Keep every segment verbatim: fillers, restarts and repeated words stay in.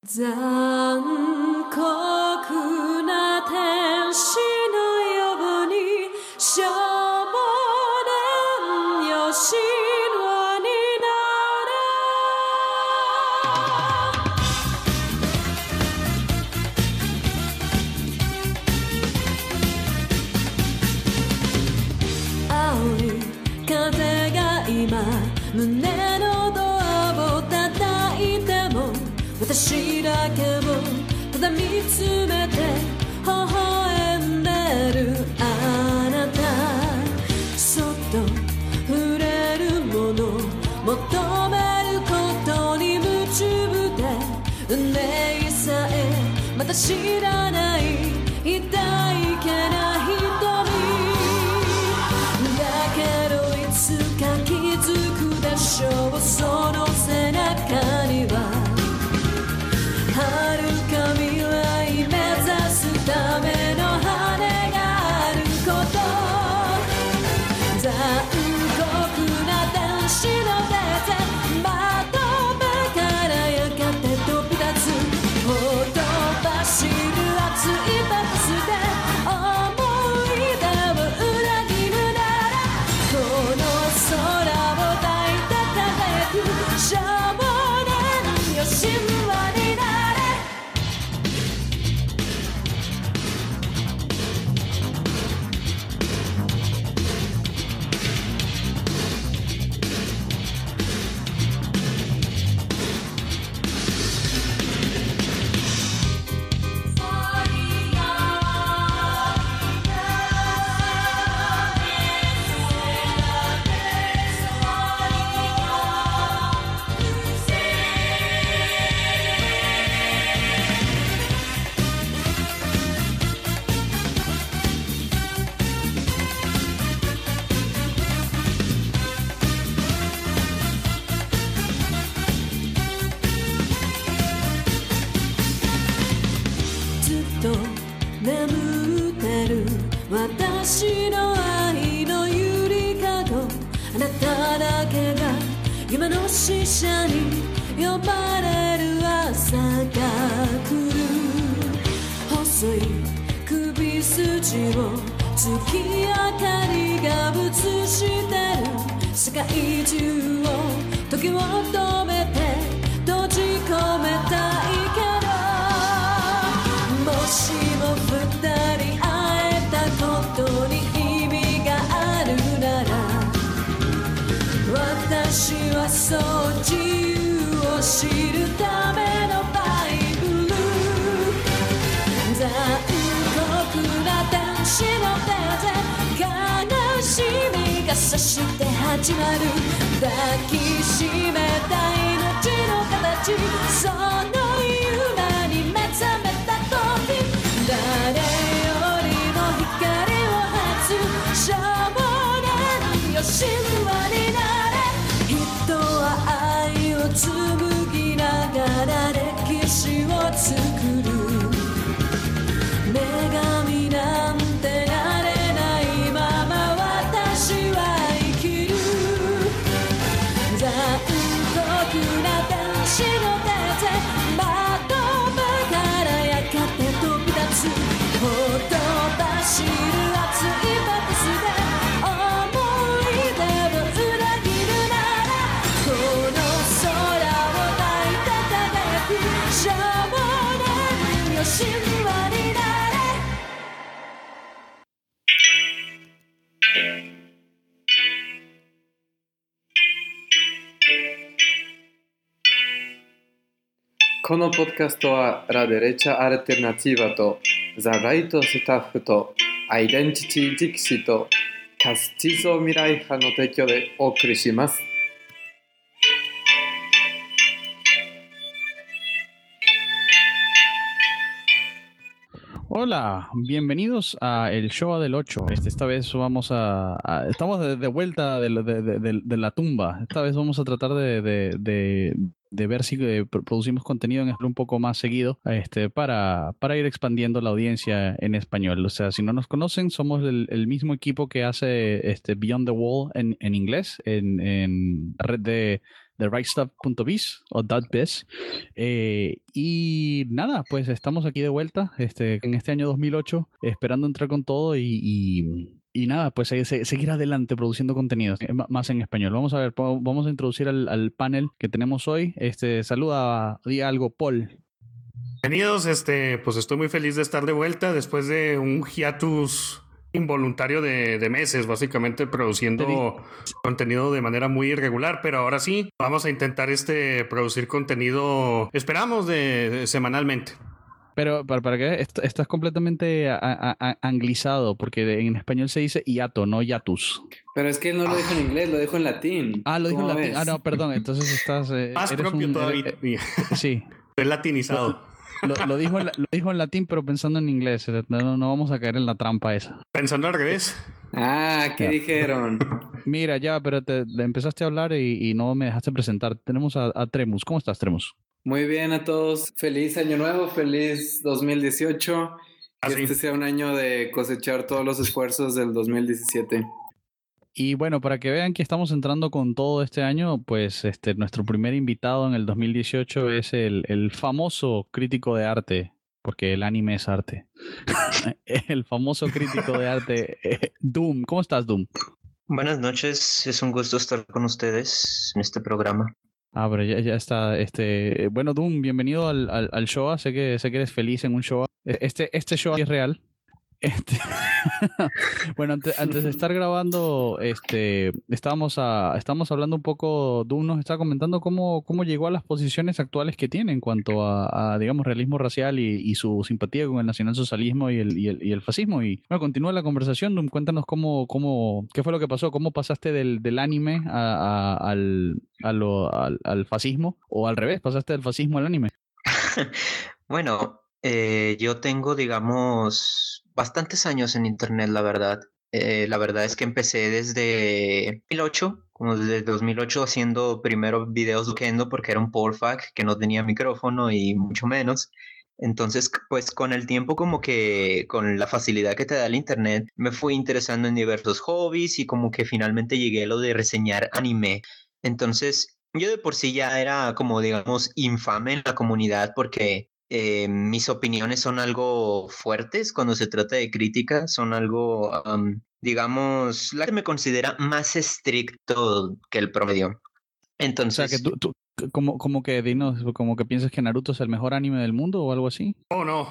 残酷な天使のように少年よ神話になれ青い風が今胸のドアを叩いても私だけをただ見つめて微笑んでるあなたそっと触れるもの求めることに夢中で運命さえまた知らない痛いけな瞳だけどいつか気づくでしょうその背中には遥か未来目指すための羽があること残酷な天使の手で窓辺からやがて飛び立つほとばしる熱いパスで思い出を裏切るならこの空を抱いて輝く少年よ神話になる眠ってる私の愛のゆりかごあなただけが夢の使者に呼ばれる朝が来る細い首筋を月明かりが映してる世界中を時を止めて閉じ込めたいけどもしも二人会えたことに意味があるなら私はそう自由を知るためのバイブル残酷な天使の手で悲しみがさして始まる抱きしめた命の形その夢に目覚めた誰よりも光を放つ少年よ神話になれ人は愛を紡ぎながら歴史を作る女神なんてなれないまま私は生きる残酷な天使の手で窓辺からやがて飛び立つほとばしる熱いパスで思い出を裏切るならこの空を抱いて輝く少年よ神話になれこのポッドキャストはラデレチャアルテルナティバとザ・ライトスタッフとアイデンティティ・ディクシーとカスティゾ未来派の提供でお送りします。 Hola, bienvenidos a El Show del ocho. Este, esta vez vamos a... a- estamos de, de vuelta de, la- de- de- de- de la tumba. Esta vez vamos a tratar de, de- de- de ver si eh, pro- producimos contenido en español un poco más seguido este, para, para ir expandiendo la audiencia en español. O sea, si no nos conocen, somos el, el mismo equipo que hace este, Beyond the Wall en, en inglés, en, en la red de de rightstuff.biz o .biz. Eh, y nada, pues estamos aquí de vuelta este, en este año dos mil ocho, esperando entrar con todo y, y, y nada, pues se, se, seguir adelante produciendo contenidos más en español. Vamos a ver, vamos a introducir al, al panel que tenemos hoy. Este, saluda, di algo, Paul. Bienvenidos, este, pues estoy muy feliz de estar de vuelta después de un hiatus involuntario de, de meses, básicamente produciendo contenido de manera muy irregular, pero ahora sí, vamos a intentar este producir contenido, esperamos, de, de semanalmente. Pero, ¿para, para qué? Esto, estás completamente a, a, a, anglizado, porque en español se dice hiato, no hiatus. Pero es que él no lo dijo en inglés, lo dijo en latín. Ah, lo dijo en latín. Ah, no, perdón, entonces estás... Eh, Más propio un, todavía. Eh, eh, sí. Es latinizado. Lo, lo, dijo en, lo dijo en latín, pero pensando en inglés. No, no vamos a caer en la trampa esa. Pensando al revés. Ah, ¿qué ya. dijeron? Mira, ya, pero te, te empezaste a hablar y, y no me dejaste presentar. Tenemos a, a Tremus. ¿Cómo estás, Tremus? Muy bien a todos. Feliz año nuevo, feliz dos mil dieciocho. Que Así. este sea un año de cosechar todos los esfuerzos del dos mil diecisiete. Y bueno, para que vean que estamos entrando con todo este año, pues este, nuestro primer invitado en el dos mil dieciocho es el, el famoso crítico de arte, porque el anime es arte. El famoso crítico de arte, eh, Doom. ¿Cómo estás, Doom? Buenas noches, es un gusto estar con ustedes en este programa. Ah, pero ya, ya está. Este, bueno, Doom, bienvenido al, al, al show. Sé que, sé que eres feliz en un show. Este, este show es real. Este... bueno, antes, antes de estar grabando, este, estábamos, a, estábamos hablando un poco, Doom nos está comentando cómo, cómo llegó a las posiciones actuales que tiene en cuanto a, a digamos, realismo racial y, y su simpatía con el nacionalsocialismo y el, y el, y el fascismo. Y bueno, continúa la conversación, Doom, cuéntanos cómo, cómo, qué fue lo que pasó, cómo pasaste del, del anime a, a, al, a lo, al, al fascismo, o al revés, pasaste del fascismo al anime. Bueno, eh, yo tengo, digamos... bastantes años en internet, la verdad. Eh, la verdad es que empecé desde dos mil ocho, como desde dos mil ocho haciendo primero videos de Kendo porque era un Polfac que no tenía micrófono y mucho menos. Entonces, pues con el tiempo como que con la facilidad que te da el internet, me fui interesando en diversos hobbies y como que finalmente llegué a lo de reseñar anime. Entonces, yo de por sí ya era como digamos infame en la comunidad porque... Eh, mis opiniones son algo fuertes cuando se trata de crítica, son algo, um, digamos, la que me considera más estricto que el promedio. Entonces, o sea, que tú, tú como, como que dinos, como que piensas que Naruto es el mejor anime del mundo o algo así. Oh, no.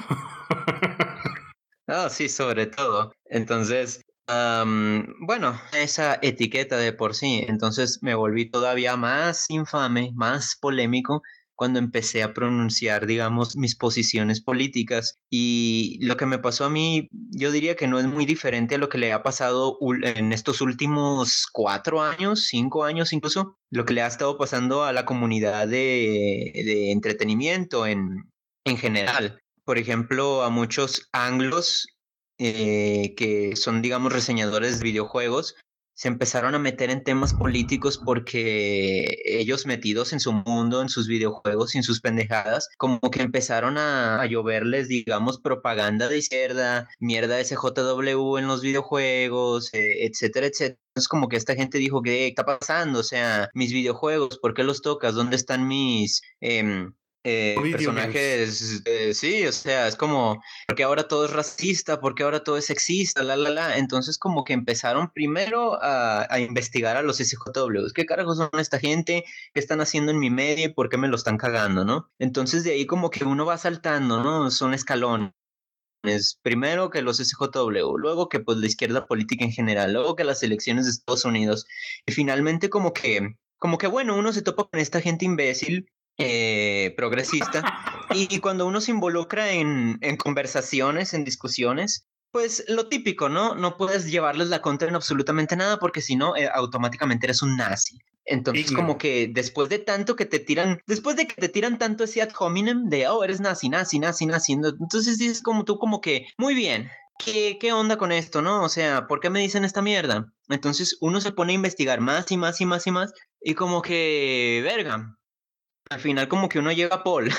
Ah, sí, sobre todo. Entonces, um, bueno, esa etiqueta de por sí, entonces me volví todavía más infame, más polémico cuando empecé a pronunciar, digamos, mis posiciones políticas. Y lo que me pasó a mí, yo diría que no es muy diferente a lo que le ha pasado en estos últimos cuatro años, cinco años incluso, lo que le ha estado pasando a la comunidad de, de entretenimiento en, en general. Por ejemplo, a muchos anglos eh, que son, digamos, reseñadores de videojuegos, se empezaron a meter en temas políticos porque ellos metidos en su mundo, en sus videojuegos y en sus pendejadas, como que empezaron a, a lloverles, digamos, propaganda de izquierda, mierda S J W en los videojuegos, eh, etcétera, etcétera. Es como que esta gente dijo, ¿qué está pasando? O sea, mis videojuegos, ¿por qué los tocas? ¿Dónde están mis... Eh, Eh, personajes, eh, sí, o sea, es como, porque ahora todo es racista, porque ahora todo es sexista, la, la, la, entonces como que empezaron primero a, a investigar a los S J W, ¿qué carajos son esta gente? ¿Qué están haciendo en mi medio y por qué me lo están cagando, no? Entonces de ahí como que uno va saltando, ¿no? Son escalones. Primero que los S J W, luego que pues la izquierda política en general, luego que las elecciones de Estados Unidos, y finalmente como que, como que bueno, uno se topa con esta gente imbécil, Eh, progresista y, y cuando uno se involucra en, en conversaciones, en discusiones, pues lo típico, ¿no? No puedes llevarles la contra en absolutamente nada porque si no, eh, automáticamente eres un nazi. Entonces, como que después de tanto que te tiran, después de que te tiran tanto ese ad hominem de, oh, eres nazi, nazi, nazi, nazi, entonces dices como tú, como que, muy bien, ¿qué, qué onda con esto, no? O sea, ¿por qué me dicen esta mierda? Entonces uno se pone a investigar más y más y más y más y como que, verga, al final como que uno llega a Paul.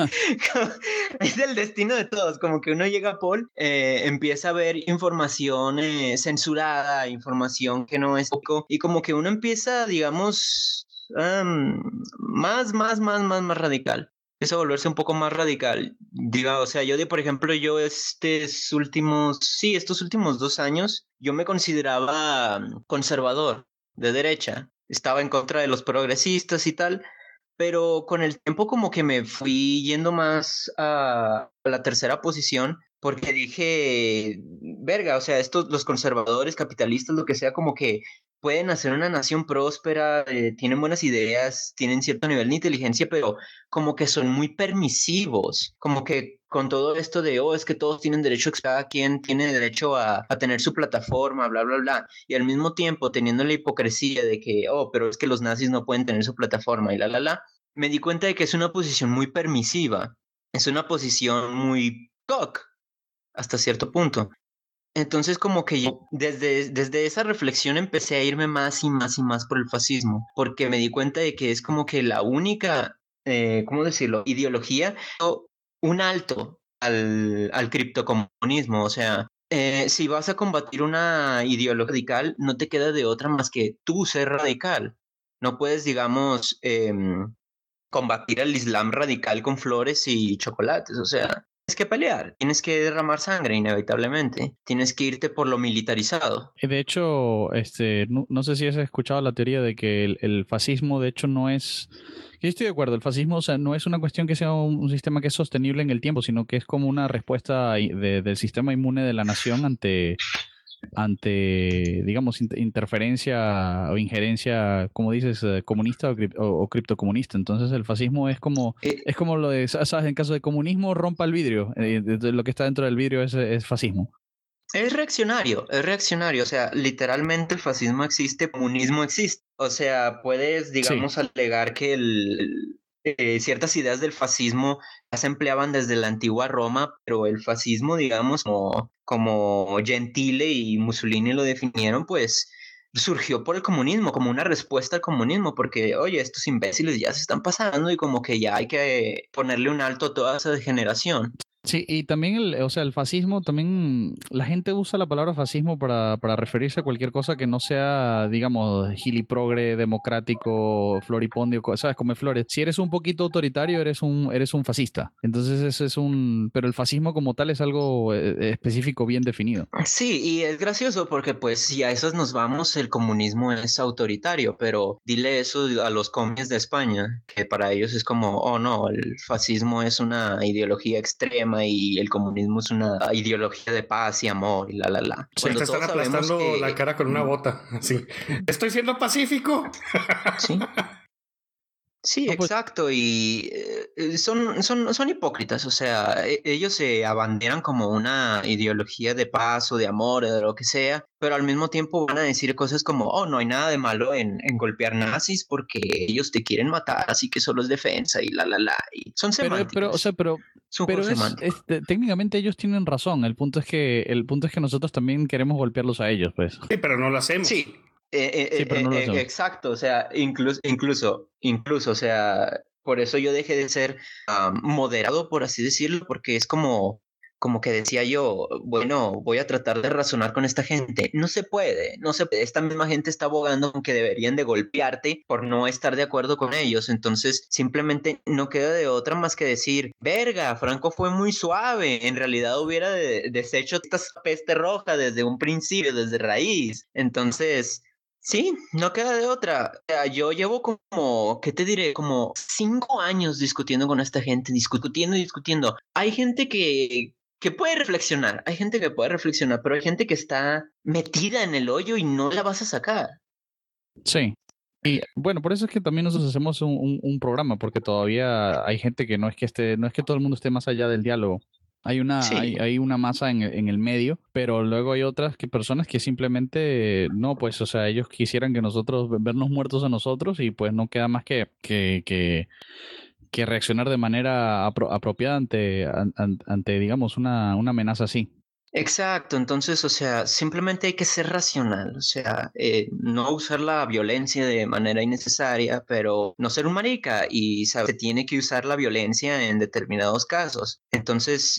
Es el destino de todos, como que uno llega a Paul, eh, empieza a ver información eh, censurada, información que no es poco, y como que uno empieza, digamos, um, más, más, más, más, más radical. Empieza a volverse un poco más radical. Diga, o sea, yo de, por ejemplo, yo estos últimos, sí, estos últimos dos años, yo me consideraba conservador, de derecha. Estaba en contra de los progresistas y tal, pero con el tiempo como que me fui yendo más a la tercera posición porque dije, verga, o sea, estos, los conservadores, capitalistas, lo que sea, como que pueden hacer una nación próspera, eh, tienen buenas ideas, tienen cierto nivel de inteligencia, pero como que son muy permisivos, como que con todo esto de, oh, es que todos tienen derecho, cada quien tiene derecho a, a tener su plataforma, bla, bla, bla, y al mismo tiempo teniendo la hipocresía de que, oh, pero es que los nazis no pueden tener su plataforma y la, la, la, me di cuenta de que es una posición muy permisiva, es una posición muy cock hasta cierto punto. Entonces como que yo desde, desde esa reflexión empecé a irme más y más y más por el fascismo, porque me di cuenta de que es como que la única, eh, ¿cómo decirlo?, ideología, o un alto al, al criptocomunismo. O sea, eh, si vas a combatir una ideología radical, no te queda de otra más que tú ser radical. No puedes, digamos, eh, combatir al Islam radical con flores y chocolates. O sea, tienes que pelear, tienes que derramar sangre inevitablemente, tienes que irte por lo militarizado. De hecho, este, no, no sé si has escuchado la teoría de que el, el fascismo, de hecho, no es... Yo estoy de acuerdo, el fascismo, o sea, no es una cuestión que sea un, un sistema que es sostenible en el tiempo, sino que es como una respuesta de, del sistema inmune de la nación ante, ante digamos, interferencia o injerencia, como dices, comunista o, cri o, o criptocomunista. Entonces el fascismo es como, eh, es como lo de, ¿sabes? En caso de comunismo, rompa el vidrio. Eh, lo que está dentro del vidrio es, es fascismo. Es reaccionario, es reaccionario, o sea, literalmente el fascismo existe, el comunismo existe. O sea, puedes, digamos, sí. alegar que el, eh, ciertas ideas del fascismo ya se empleaban desde la antigua Roma, pero el fascismo, digamos, como, como Gentile y Mussolini lo definieron, pues surgió por el comunismo, como una respuesta al comunismo, porque, oye, estos imbéciles ya se están pasando y como que ya hay que ponerle un alto a toda esa degeneración. Sí, y también, el, o sea, el fascismo, también la gente usa la palabra fascismo para, para referirse a cualquier cosa que no sea, digamos, giliprogre, democrático, floripondio, ¿sabes? Come flores. Si eres un poquito autoritario, eres un, eres un fascista. Entonces, eso es un... Pero el fascismo como tal es algo eh, específico, bien definido. Sí, y es gracioso porque, pues, si a esas nos vamos, el comunismo es autoritario, pero dile eso a los comies de España, que para ellos es como, oh, no, el fascismo es una ideología extrema y el comunismo es una ideología de paz y amor y la la la. Sí, te están aplastando que... la cara con una bota. Sí. Estoy siendo pacífico. Sí. Sí, no, pues... exacto, y eh, son, son, son hipócritas, o sea, e ellos se abanderan como una ideología de paz o de amor o de lo que sea, pero al mismo tiempo van a decir cosas como, oh, no hay nada de malo en, en golpear nazis porque ellos te quieren matar, así que solo es defensa y la, la, la, y son semánticos. Pero, pero o sea, pero, pero es, es, técnicamente ellos tienen razón, el punto es que, el punto es que nosotros también queremos golpearlos a ellos, pues. Sí, pero no lo hacemos. Sí. Eh, eh, sí, pero no eh, eh, exacto, o sea, incluso, incluso, incluso, o sea, por eso yo dejé de ser um, moderado, por así decirlo, porque es como, como que decía yo, bueno, voy a tratar de razonar con esta gente. No se puede, no se puede. Esta misma gente está abogando con que deberían de golpearte por no estar de acuerdo con ellos. Entonces, simplemente no queda de otra más que decir, verga, Franco fue muy suave. En realidad hubiera de, deshecho esta peste roja desde un principio, desde raíz. Entonces... Sí, no queda de otra. O sea, yo llevo como, ¿qué te diré? Como cinco años discutiendo con esta gente, discutiendo y discutiendo. Hay gente que, que puede reflexionar, hay gente que puede reflexionar, pero hay gente que está metida en el hoyo y no la vas a sacar. Sí. Y bueno, por eso es que también nosotros hacemos un, un, un programa, porque todavía hay gente que no es que esté, no es que todo el mundo esté más allá del diálogo. Hay una, sí. hay, hay una masa en, en el medio, pero luego hay otras que personas que simplemente no, pues, o sea, ellos quisieran que nosotros, vernos muertos a nosotros y pues no queda más que, que, que, que reaccionar de manera apro apropiada ante, ante, ante, digamos, una, una amenaza así. Exacto, entonces, o sea, simplemente hay que ser racional, o sea, eh, no usar la violencia de manera innecesaria, pero no ser un marica y saber, se tiene que usar la violencia en determinados casos. Entonces,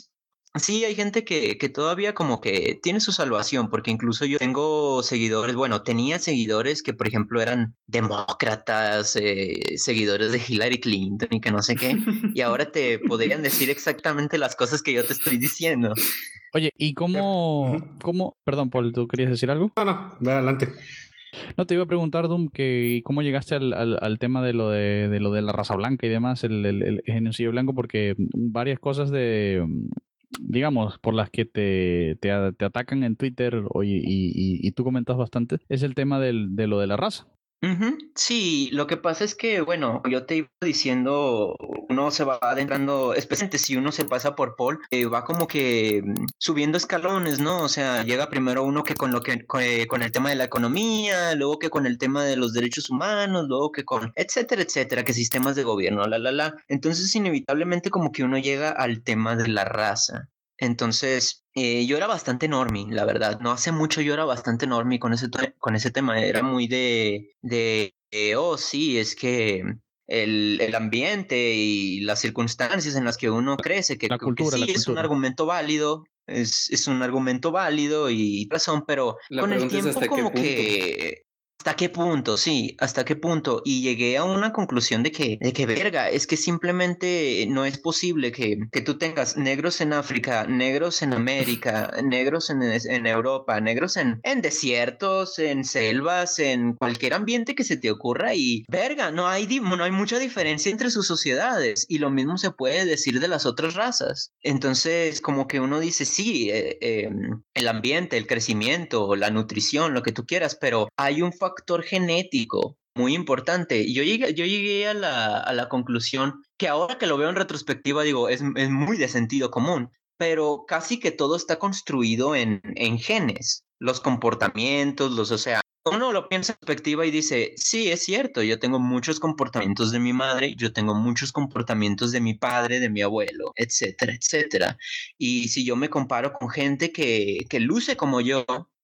Sí, hay gente que, que todavía como que tiene su salvación, porque incluso yo tengo seguidores, bueno, tenía seguidores que, por ejemplo, eran demócratas, eh, seguidores de Hillary Clinton y que no sé qué, y ahora te podrían decir exactamente las cosas que yo te estoy diciendo. Oye, ¿y cómo, Ujú. cómo, perdón, Paul, ¿tú querías decir algo? No, no, ve adelante. No, te iba a preguntar, Doom, que cómo llegaste al, al, al tema de lo de, de lo de la raza blanca y demás, el, el, el genocidio blanco, porque varias cosas de, mm, digamos, por las que te, te, a- te atacan en Twitter o- y, y, y tú comentas bastante, es el tema del, de lo de la raza. Ujú. Sí, lo que pasa es que, bueno, yo te iba diciendo, uno se va adentrando, especialmente si uno se pasa por Paul, eh, va como que mm, subiendo escalones, ¿no? O sea, llega primero uno que con lo que co- eh, con el tema de la economía, luego que con el tema de los derechos humanos, luego que con etcétera, etcétera, que sistemas de gobierno, la, la, la. Entonces, inevitablemente como que uno llega al tema de la raza. Entonces, eh, yo era bastante normie, la verdad. No hace mucho yo era bastante normie con ese, te- con ese tema. Era muy de, de, eh, oh, sí, es que el, el ambiente y las circunstancias en las que uno crece, que, La que cultura, la sí es un cultura. argumento válido, es, es un argumento válido y razón, pero La con el pregunta es tiempo hasta qué como punto. que... ¿Hasta qué punto? Sí, ¿hasta qué punto? Y llegué a una conclusión de que, de que verga, es que simplemente no es posible que, que tú tengas negros en África, negros en América, negros en, en Europa, negros en, en desiertos, en selvas, en cualquier ambiente que se te ocurra y verga, no hay, di- no hay mucha diferencia entre sus sociedades y lo mismo se puede decir de las otras razas. Entonces, como que uno dice, sí, eh, eh, el ambiente, el crecimiento, la nutrición, lo que tú quieras, pero hay un factor genético muy importante. Yo llegué, yo llegué a la, a la conclusión que ahora que lo veo en retrospectiva, digo, es, es muy de sentido común, pero casi que todo está construido en, en genes, los comportamientos, los, o sea, uno lo piensa en perspectiva y dice, sí, es cierto, yo tengo muchos comportamientos de mi madre, yo tengo muchos comportamientos de mi padre, de mi abuelo, etcétera, etcétera. Y si yo me comparo con gente que, que luce como yo,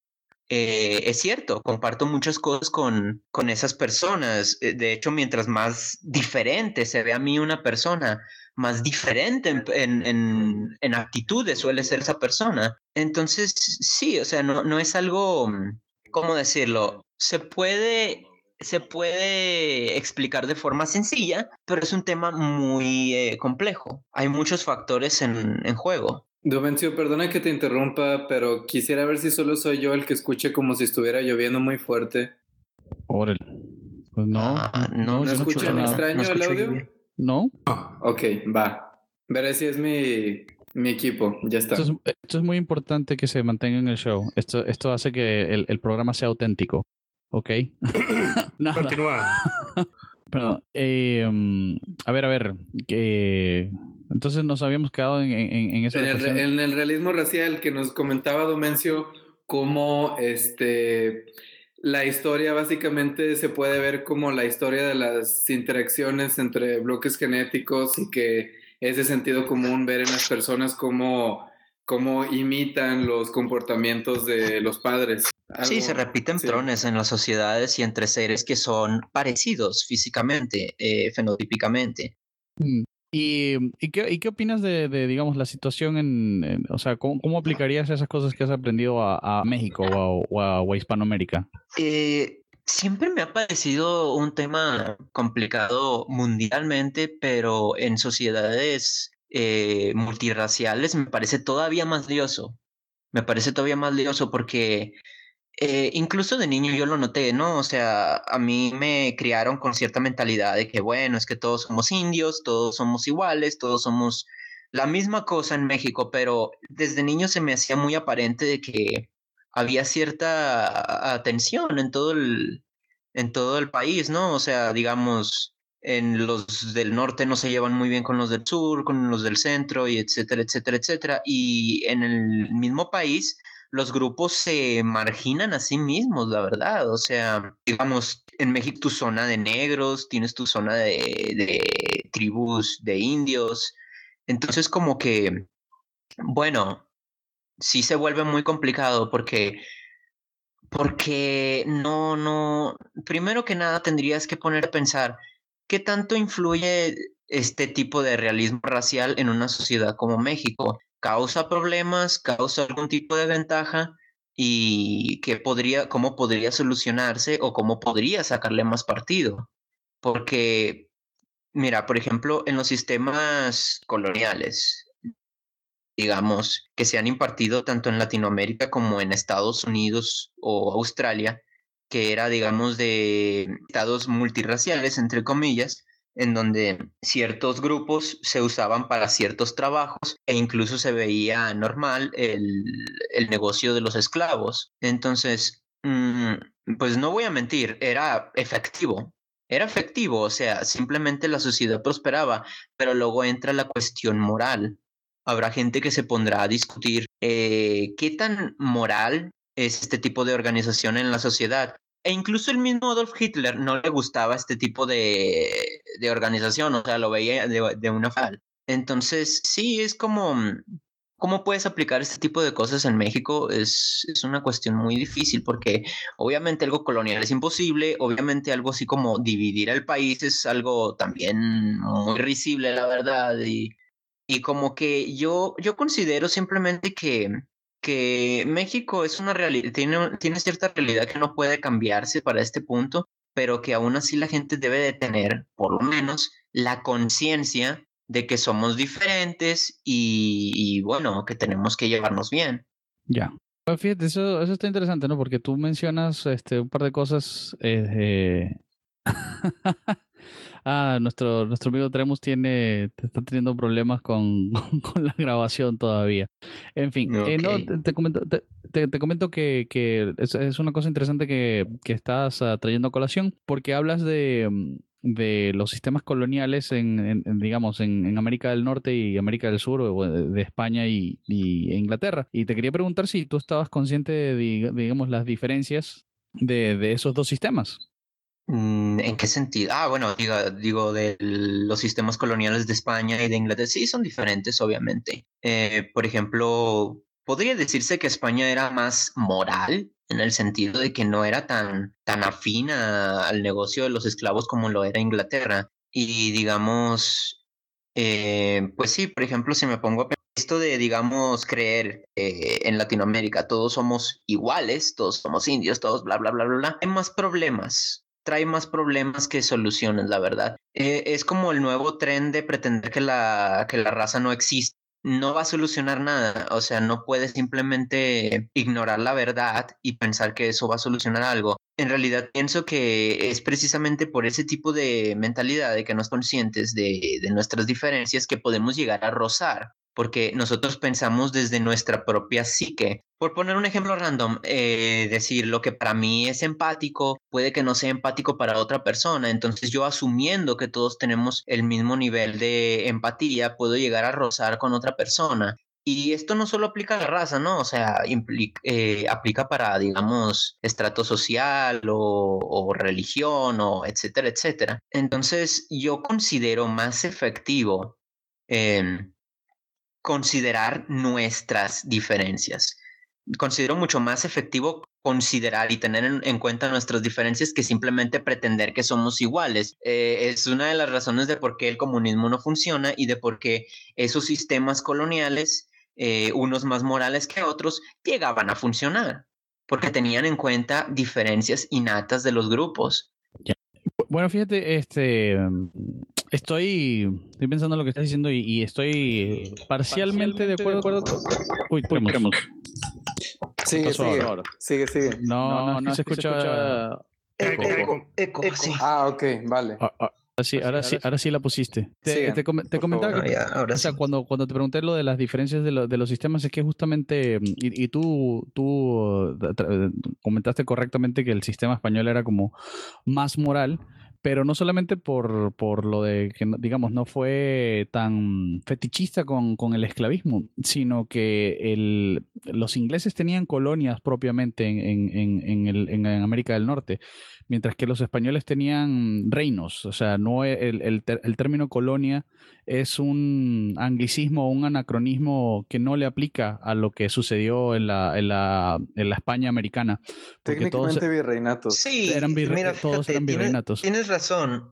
eh, es cierto, comparto muchas cosas con, con esas personas. Eh, De hecho, mientras más diferente se ve a mí una persona, más diferente en, en, en, en actitudes suele ser esa persona. Entonces, sí, o sea, no, no es algo, mm, ¿cómo decirlo? Se puede, se puede explicar de forma sencilla, pero es un tema muy eh, complejo. Hay muchos factores en, en juego. Dovencio, perdona que te interrumpa, pero quisiera ver si solo soy yo el que escuche como si estuviera lloviendo muy fuerte. Órale. Pues no, Ah, no, no, ¿No yo no escucho, escucho escuchan la verdad, nada. no extraño el escucho audio? lluvia. No. Ok, va. Veré si es mi, mi equipo. Ya Esto es, está. esto es muy importante que se mantenga en el show. Esto, esto hace que el, el programa sea auténtico. ¿Ok? Nada. Continúa. Perdón. Eh, mm, a ver, a ver. Que, entonces nos habíamos quedado en, en, en eso En de la el, re- cuestión. en el realismo racial que nos comentaba Domencio, cómo este, la historia básicamente se puede ver como la historia de las interacciones entre bloques genéticos y que es de sentido común ver en las personas cómo, cómo imitan los comportamientos de los padres. Sí, se Algo, repiten sí. patrones en las sociedades y entre seres que son parecidos físicamente, eh, fenotípicamente. Mm. ¿Y, y qué, y qué opinas de, de, digamos, la situación en, en- o sea, ¿cómo, cómo aplicarías esas cosas que has aprendido a, a México o a, o a- o a Hispanoamérica? Eh, siempre me ha parecido un tema complicado mundialmente, pero en sociedades eh, multirraciales me parece todavía más lioso. Me parece todavía más lioso porque Eh, incluso de niño yo lo noté, ¿no? O sea, a mí me criaron con cierta mentalidad de que, bueno, es que todos somos indios, todos somos iguales, todos somos la misma cosa en México, pero desde niño se me hacía muy aparente de que había cierta atención en todo el, en todo el país, ¿no? O sea, digamos, en los del norte no se llevan muy bien con los del sur, con los del centro, y etcétera, etcétera, etcétera. Y en el mismo país los grupos se marginan a sí mismos, la verdad. O sea, digamos, en México tu zona de negros, tienes tu zona de, de tribus de indios. Entonces, como que, bueno, sí se vuelve muy complicado porque, porque no, no, primero que nada tendrías que poner a pensar qué tanto influye este tipo de realismo racial en una sociedad como México. causa problemas, causa algún tipo de ventaja y que podría, cómo podría solucionarse o cómo podría sacarle más partido. Porque, mira, por ejemplo, en los sistemas coloniales, digamos, que se han impartido tanto en Latinoamérica como en Estados Unidos o Australia, que era, digamos, de estados multirraciales, entre comillas, en donde ciertos grupos se usaban para ciertos trabajos e incluso se veía normal el, el negocio de los esclavos. Entonces, mm, pues no voy a mentir, era efectivo. Era efectivo, o sea, simplemente la sociedad prosperaba, pero luego entra la cuestión moral. Habrá gente que se pondrá a discutir eh, qué tan moral es este tipo de organización en la sociedad. E incluso el mismo Adolf Hitler no le gustaba este tipo de, de organización, o sea, lo veía de, de una forma. Entonces, sí, es como, ¿cómo puedes aplicar este tipo de cosas en México? Es, es una cuestión muy difícil porque obviamente algo colonial es imposible, obviamente algo así como dividir al país es algo también muy risible, la verdad, y... Y como que yo, yo considero simplemente que, que México es una realidad, tiene, tiene cierta realidad que no puede cambiarse para este punto, pero que aún así la gente debe de tener, por lo menos, la conciencia de que somos diferentes y, y bueno, que tenemos que llevarnos bien. Ya. Pues fíjate, eso, eso está interesante, ¿no? Porque tú mencionas este, un par de cosas. Eh, ah, nuestro, nuestro amigo Tremus tiene, está teniendo problemas con, con la grabación todavía. En fin, eh, no, Ok. te, te comento, te, te- te comento que, que es, es una cosa interesante que, que estás ah, trayendo a colación, porque hablas de, mm, de los sistemas coloniales en, en- en, digamos, en, en América del Norte y América del Sur, o de, de España y, y e Inglaterra. Y te quería preguntar si tú estabas consciente de, dig- digamos, las diferencias de, de esos dos sistemas. Mm, ¿En qué sentido? Ah, bueno, digo, digo de los sistemas coloniales de España y de Inglaterra, sí, son diferentes, obviamente. Eh, por ejemplo, podría decirse que España era más moral, en el sentido de que no era tan, tan afín a- al negocio de los esclavos como lo era Inglaterra. Y digamos, eh, pues sí, por ejemplo, si me pongo a pensar esto de, digamos, creer eh, en Latinoamérica, todos somos iguales, todos somos indios, todos bla, bla, bla, bla, bla, hay más problemas, trae más problemas que soluciones, la verdad. Eh, es como el nuevo tren de pretender que la, que la raza no existe. No va a solucionar nada, o sea, no puedes simplemente ignorar la verdad y pensar que eso va a solucionar algo. En realidad pienso que es precisamente por ese tipo de mentalidad de que no es conscientes de, de nuestras diferencias que podemos llegar a rozar, porque nosotros pensamos desde nuestra propia psique. Por poner un ejemplo random, eh, decir lo que para mí es empático puede que no sea empático para otra persona, entonces yo asumiendo que todos tenemos el mismo nivel de empatía, puedo llegar a rozar con otra persona. Y esto no solo aplica a la raza, ¿no? O sea, implica, eh, aplica para, digamos, estrato social o, o religión o etcétera, etcétera. Entonces, yo considero más efectivo eh, considerar nuestras diferencias. Considero mucho más efectivo considerar y tener en, en cuenta nuestras diferencias que simplemente pretender que somos iguales. Eh, es una de las razones de por qué el comunismo no funciona y de por qué esos sistemas coloniales, eh, unos más morales que otros, llegaban a funcionar, porque tenían en cuenta diferencias innatas de los grupos. Bueno, fíjate, este, mm, estoy, estoy pensando en lo que estás diciendo y, y estoy parcialmente de acuerdo. Uy, Uy, tenemos. tenemos. ¿Qué Sigue, pasó sigue, ahora? sigue, sigue. No, no, es que se escucha. Eco, eco. eco, Eco, sí. Ah, ok, vale. Ah, ah, ahora sí, ahora sí, ahora sí la pusiste. Te, Sigan, te, com- te por comentaba favor. que, Ah, ya, ahora o sea, sí. cuando, cuando te pregunté lo de las diferencias de, lo- de los sistemas, es que justamente, mm, y, y tú, tú uh, tra- comentaste correctamente que el sistema español era como más moral, pero no solamente por, por lo de que, no- digamos, no fue tan fetichista con, con el esclavismo, sino que el, los ingleses tenían colonias propiamente en, en, en, en el- en América del Norte, mientras que los españoles tenían reinos. O sea, no e- el, el ter- el término colonia es un anglicismo o un anacronismo que no le aplica a lo que sucedió en la, en la, en la España americana, porque todos Técnicamente virreinatos. Sí, eran virre- mira, todos fíjate, eran tienes, virreinatos. tienes razón.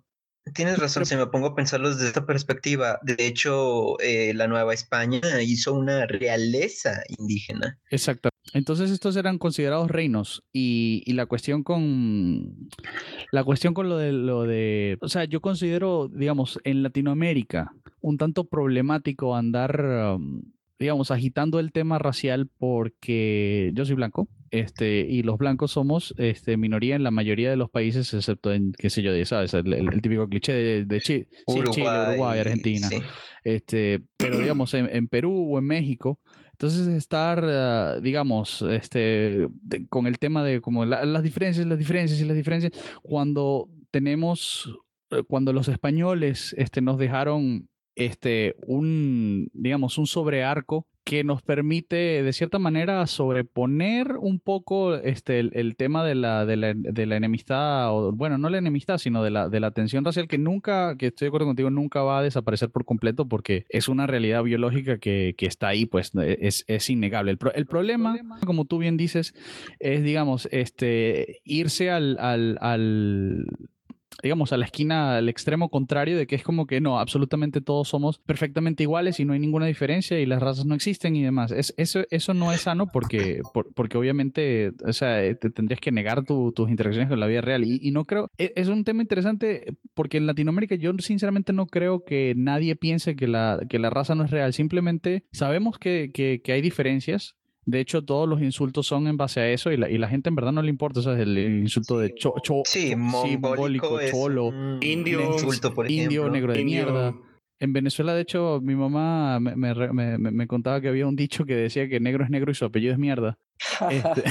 Tienes razón, Pero si me pongo a pensarlo desde esta perspectiva. De hecho, eh, la Nueva España hizo una realeza indígena. exacto. Entonces estos eran considerados reinos y, y la cuestión con la cuestión con lo de lo de, o sea, yo considero, digamos, en Latinoamérica un tanto problemático andar, um, digamos, agitando el tema racial porque yo soy blanco, este, y los blancos somos, este, minoría en la mayoría de los países, excepto en, qué sé yo, de, ¿sabes? El, el- el típico cliché de, de Chile, sí, Chile, Uruguay, Uruguay, Argentina, sí. este, pero digamos, en, en Perú o en México. Entonces estar, ah, digamos, este, de- con el tema de como la- las diferencias, las diferencias y las diferencias, cuando tenemos, eh, cuando los españoles, este, nos dejaron, este, un, digamos, un sobrearco que nos permite, de cierta manera, sobreponer un poco, este, el, el tema de la, de la, de la enemistad, o bueno, no la enemistad, sino de la, de la tensión racial que nunca, que estoy de acuerdo contigo, nunca va a desaparecer por completo porque es una realidad biológica que, que está ahí, pues es, es innegable. El, pro- el problema, como tú bien dices, es, digamos, este, irse al, al, al digamos, a la esquina, al extremo contrario de que es como que no, absolutamente todos somos perfectamente iguales y no hay ninguna diferencia y las razas no existen y demás. Es, eso, eso no es sano porque, por- porque obviamente, o sea, eh, te tendrías que negar tu- tus interacciones con la vida real. Y, y no creo, e- es un tema interesante porque en Latinoamérica yo sinceramente no creo que nadie piense que la, que la raza no es real. Simplemente sabemos que, que, que hay diferencias. De hecho, todos los insultos son en base a eso y la, y la gente en verdad no le importa. O sea, el, el insulto de cho, cho, Sí, cho- sí, mongólico mongólico, es cholo, un ne- Indio, insulto, por indio, ejemplo. negro de mierda. indio. En Venezuela, de hecho, mi mamá me, me re- me- me- me contaba que había un dicho que decía que negro es negro y su apellido es mierda. Este,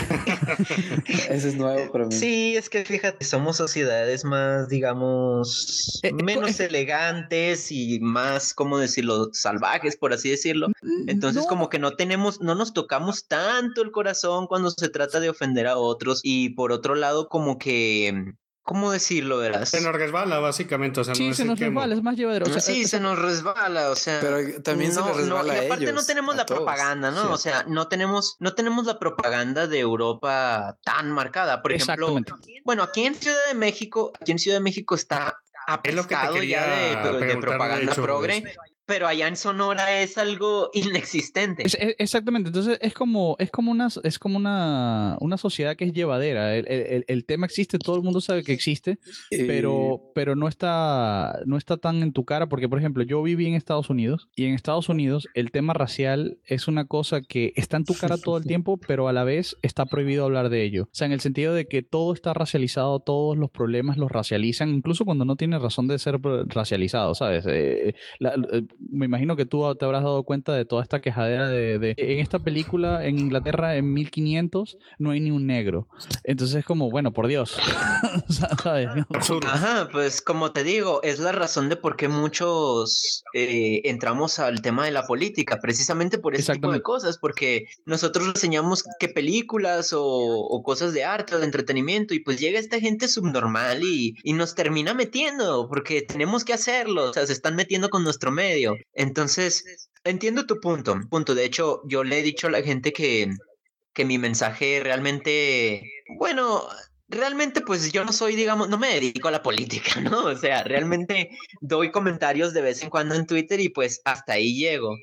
Ese es nuevo para mí. Sí, es que fíjate, somos sociedades más, digamos, eh, eh, co- menos es- elegantes y más, ¿cómo decirlo?, salvajes, por así decirlo. Entonces, no, como que no tenemos, no nos tocamos tanto el corazón cuando se trata de ofender a otros. Y por otro lado, como que, ¿cómo decirlo, Se verás? nos resbala, básicamente. O sea, no sí, es se el nos que. resbala, es más llevadero. O sea, Sí, o se sea, nos resbala, o sea, Pero también se les no, no, resbala y a aparte no ellos, tenemos a la todos. propaganda, ¿no? O cierto. sea, no tenemos, no tenemos la propaganda de Europa tan marcada. Por ejemplo, Exactamente. bueno, aquí en Ciudad de México, aquí en Ciudad de México está Es lo que te apestado ya de, quería de preguntar, de propaganda hecho. progre, este, pero allá en Sonora es algo inexistente. Es- es- exactamente, entonces es como, es como una, es como una, una sociedad que es llevadera. El, el- el- el tema existe, todo el mundo sabe que existe, Y pero, pero no está, no está tan en tu cara, porque por ejemplo, yo viví en Estados Unidos y en Estados Unidos el tema racial es una cosa que está en tu cara todo el tiempo, pero a la vez está prohibido hablar de ello. O sea, en el sentido de que todo está racializado, todos los problemas los racializan, incluso cuando no tiene razón de ser eh, racializado, ¿sabes? Eh, la- eh, me imagino que tú te habrás dado cuenta de toda esta quejadera de, de- en esta película en Inglaterra en mil quinientos no hay ni un negro. Entonces es como, bueno, por Dios. ¿Sabes? absurdo. Ajá, pues como te digo, es la razón de por qué muchos eh, entramos al tema de la política, precisamente por ese tipo de Exactamente. cosas, porque nosotros reseñamos que películas o, o cosas de arte o de entretenimiento y pues llega esta gente subnormal y, y nos termina metiendo, porque tenemos que hacerlo, o sea, se están metiendo con nuestro medio. Entonces, entiendo tu punto, punto. De hecho, yo le he dicho a la gente que, que mi mensaje realmente, bueno, realmente pues yo no soy, digamos, no me dedico a la política, ¿no? O sea, realmente doy comentarios de vez en cuando en Twitter y pues hasta ahí llego.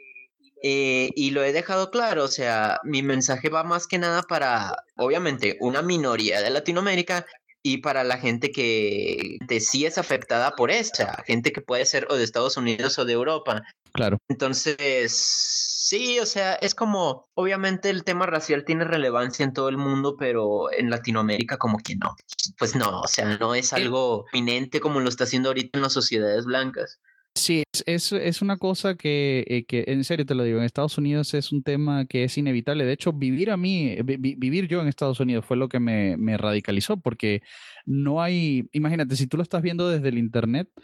Eh, y lo he dejado claro, o sea, mi mensaje va más que nada para, obviamente, una minoría de Latinoamérica y para la gente que de sí es afectada por eso, o sea, gente que puede ser o de Estados Unidos o de Europa. Claro. Entonces, sí, o sea, es como, obviamente el tema racial tiene relevancia en todo el mundo, pero en Latinoamérica como que no. Pues no, o sea, no es Eh, algo eminente como lo está haciendo ahorita en las sociedades blancas. Sí, es, es, es una cosa que, eh, que, en serio te lo digo, en Estados Unidos es un tema que es inevitable. De hecho, vivir a mí, vi- vi- vivir yo en Estados Unidos fue lo que me, me radicalizó, porque no hay, imagínate, si tú lo estás viendo desde el internet,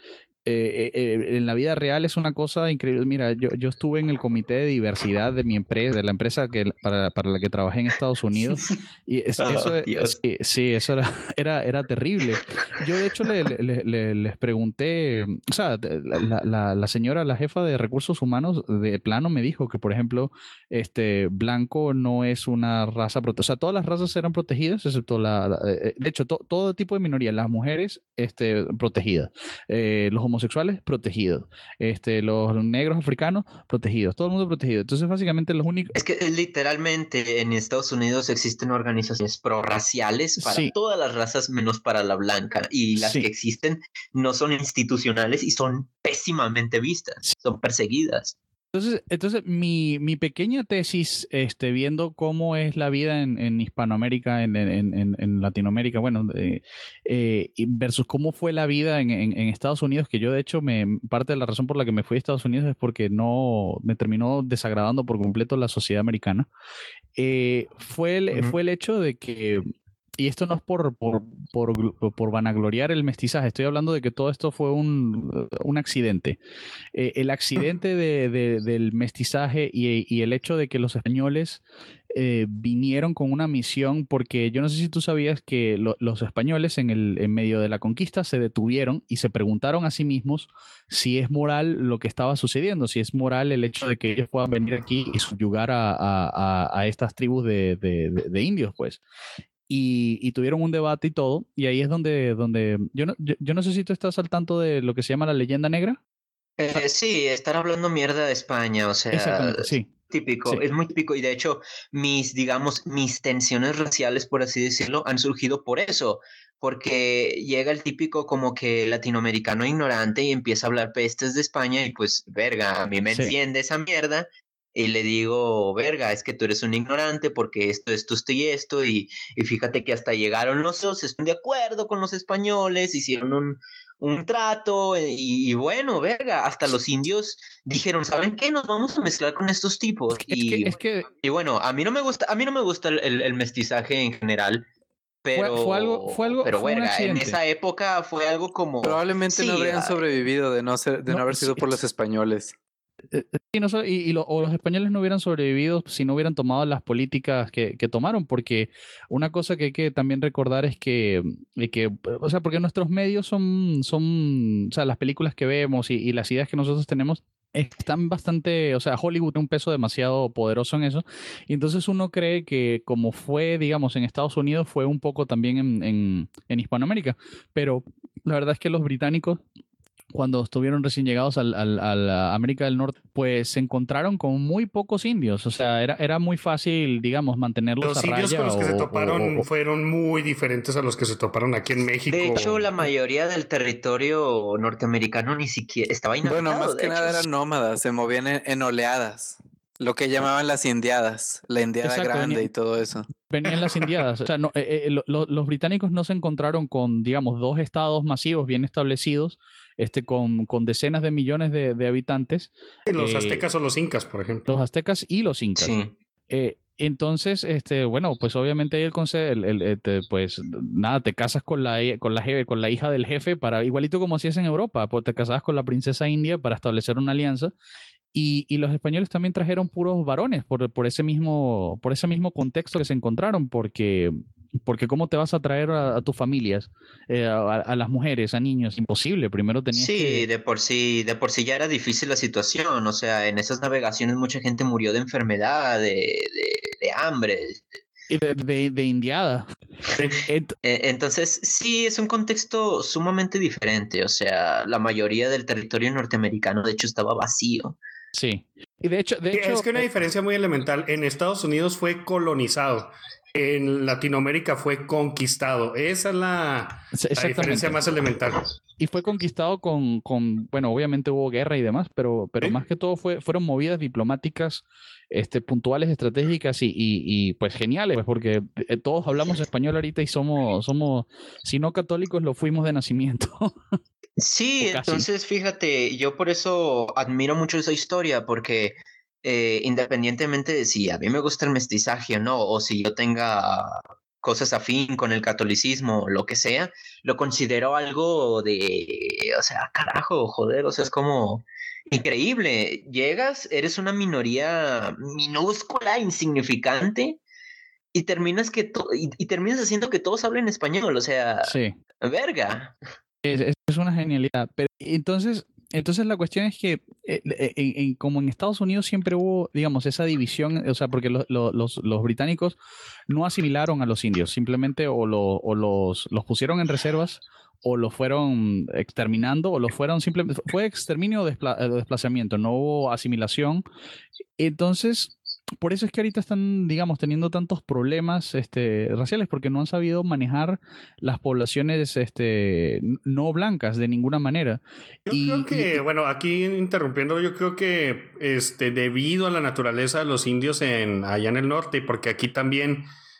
eh, eh, en la vida real es una cosa increíble. Mira, yo, yo estuve en el comité de diversidad de mi empresa, de la empresa que, para, para la que trabajé en Estados Unidos, y es- Oh, eso, es- Dios. sí, sí, eso era, era, era terrible. Yo de hecho le, le- le- le- les pregunté, o sea, de- la, la- la- la señora, la jefa de recursos humanos de plano me dijo que, por ejemplo, este blanco no es una raza protegida. O sea, todas las razas eran protegidas, excepto la, la- eh, de hecho, to- todo tipo de minorías, las mujeres, este, protegidas, eh, los homosexuales, protegidos, este, los negros africanos, protegidos, todo el mundo protegido. Entonces, básicamente, los únicos... Es que eh, literalmente en Estados Unidos existen organizaciones prorraciales para Sí, todas las razas menos para la blanca y las que sí. existen no son institucionales y son pésimamente vistas, son perseguidas. Entonces, entonces mi, mi pequeña tesis, este, viendo cómo es la vida en, en Hispanoamérica, en, en, en, en Latinoamérica, bueno, eh, eh, y versus cómo fue la vida en, en, en Estados Unidos, que yo de hecho me, parte de la razón por la que me fui a Estados Unidos es porque no me terminó desagradando por completo la sociedad americana, eh, fue el, Ujú. fue el hecho de que, y esto no es por, por, por, gl- por vanagloriar el mestizaje, estoy hablando de que todo esto fue un, un accidente. Eh, el accidente de, de- del mestizaje y, y el hecho de que los españoles eh, vinieron con una misión, porque yo no sé si tú sabías que lo- los españoles en el, en medio de la conquista se detuvieron y se preguntaron a sí mismos si es moral lo que estaba sucediendo, si es moral el hecho de que ellos puedan venir aquí y subyugar a, a- a- a estas tribus de, de- de- de indios, pues. Y, y tuvieron un debate y todo, y ahí es donde, donde yo no, yo, yo no sé si tú estás al tanto de lo que se llama la leyenda negra. Eh, sí, estar hablando mierda de España, o sea, Exactamente, es sí, típico, sí. es muy típico y de hecho mis, digamos, mis tensiones raciales, por así decirlo, han surgido por eso, porque llega el típico como que latinoamericano ignorante y empieza a hablar pestes de España y pues, verga, a mí me Sí, enciende esa mierda y le digo, verga, es que tú eres un ignorante porque esto, esto, esto y esto y, y fíjate que hasta llegaron los dos, están de acuerdo con los españoles, hicieron un un trato eh, y, y bueno, verga, hasta los indios dijeron, ¿saben qué? Nos vamos a mezclar con estos tipos es que, y, es que y bueno, a mí no me gusta, a mí no me gusta el, el- el mestizaje en general, fue, fue algo, pero, fue algo, pero fue un verga, en accidente. esa época fue algo como, Probablemente no sí, habrían ah, sobrevivido de no ser, de no No, haber sí, sido por los españoles. eh, eh, sí, no so- y, y lo- o los españoles no hubieran sobrevivido si no hubieran tomado las políticas que, que tomaron, porque una cosa que hay que también recordar es que, de que, o sea, porque nuestros medios son, son, o sea, las películas que vemos y, y las ideas que nosotros tenemos están bastante, o sea, Hollywood tiene un peso demasiado poderoso en eso, y entonces uno cree que como fue, digamos, en Estados Unidos, fue un poco también en, en, en Hispanoamérica, pero la verdad es que los británicos cuando estuvieron recién llegados al, al- a la América del Norte, pues se encontraron con muy pocos indios. O sea, era, era muy fácil, digamos, mantenerlos a Los indios con raya los que se o, o- o- toparon o- fueron muy diferentes a los que se toparon aquí en de hecho, la México. mayoría del territorio norteamericano ni siquiera estaba Bueno, inhabitado, más de que hecho. nada eran nómadas, se movían en, en oleadas, lo que llamaban las indiadas, la indiada Exacto, grande venía- y todo eso. venían las indiadas. O sea, no, eh, eh, lo- lo- los británicos no se encontraron con, digamos, dos estados masivos bien establecidos, este, con, con decenas de millones de, de habitantes, Los eh, aztecas o los incas, por ejemplo. los aztecas y los incas. Sí. Eh, entonces, este, bueno, pues obviamente el consejo, el, el- el- te- pues nada, te casas con la, hi- con la, je- con la hija del jefe para, igualito como hacías en Europa, pues te casabas con la princesa india para establecer una alianza. Y, y los españoles también trajeron puros varones por, por ese mismo, por ese mismo contexto que se encontraron, porque, porque ¿cómo te vas a traer a, a tus familias, eh, a, a las mujeres, a niños? Imposible, primero tenías Sí, que... de por sí, de por sí ya era difícil la situación, o sea, en esas navegaciones mucha gente murió de enfermedad, de, de, de hambre. y De, de, de indiada. Ent- Eh, Entonces, sí, es un contexto sumamente diferente, o sea, la mayoría del territorio norteamericano de hecho estaba vacío. sí. Y de hecho, de Sí, hecho es que una eh, diferencia muy elemental. En Estados Unidos fue colonizado. En Latinoamérica fue conquistado. Esa es la, Sí, la diferencia exactamente. más elemental. Y fue conquistado con, con, bueno, obviamente hubo guerra y demás, pero, pero Sí. más que todo fue, fueron movidas diplomáticas, este, puntuales, estratégicas y, y, y, pues geniales, pues porque eh, todos hablamos español ahorita y somos, somos, si no católicos, lo fuimos de nacimiento. Sí, O casi. entonces fíjate, yo por eso admiro mucho esa historia, porque eh, independientemente de si a mí me gusta el mestizaje o no, o si yo tenga cosas afín con el catolicismo, lo que sea, lo considero algo de, o sea, carajo, joder, o sea, es como increíble. Llegas, eres una minoría minúscula, insignificante, y terminas que to- y, y terminas haciendo que todos hablen español, o sea, Sí. verga. Es, es- es una genialidad. Pero entonces, entonces la cuestión es que eh, eh, en- en- como en Estados Unidos siempre hubo, digamos, esa división, o sea, porque lo- lo- los, los británicos no asimilaron a los indios, simplemente o, lo- o los, los pusieron en reservas o los fueron exterminando o los fueron simplemente, fue exterminio o despla- eh, desplazamiento, no hubo asimilación. Entonces, por eso es que ahorita están, digamos, teniendo tantos problemas este, raciales, porque no han sabido manejar las poblaciones este, n- no blancas de ninguna manera. Yo creo Y, y- que, bueno, aquí interrumpiendo, yo creo que este, debido a la naturaleza de los indios en, allá en el norte, porque aquí también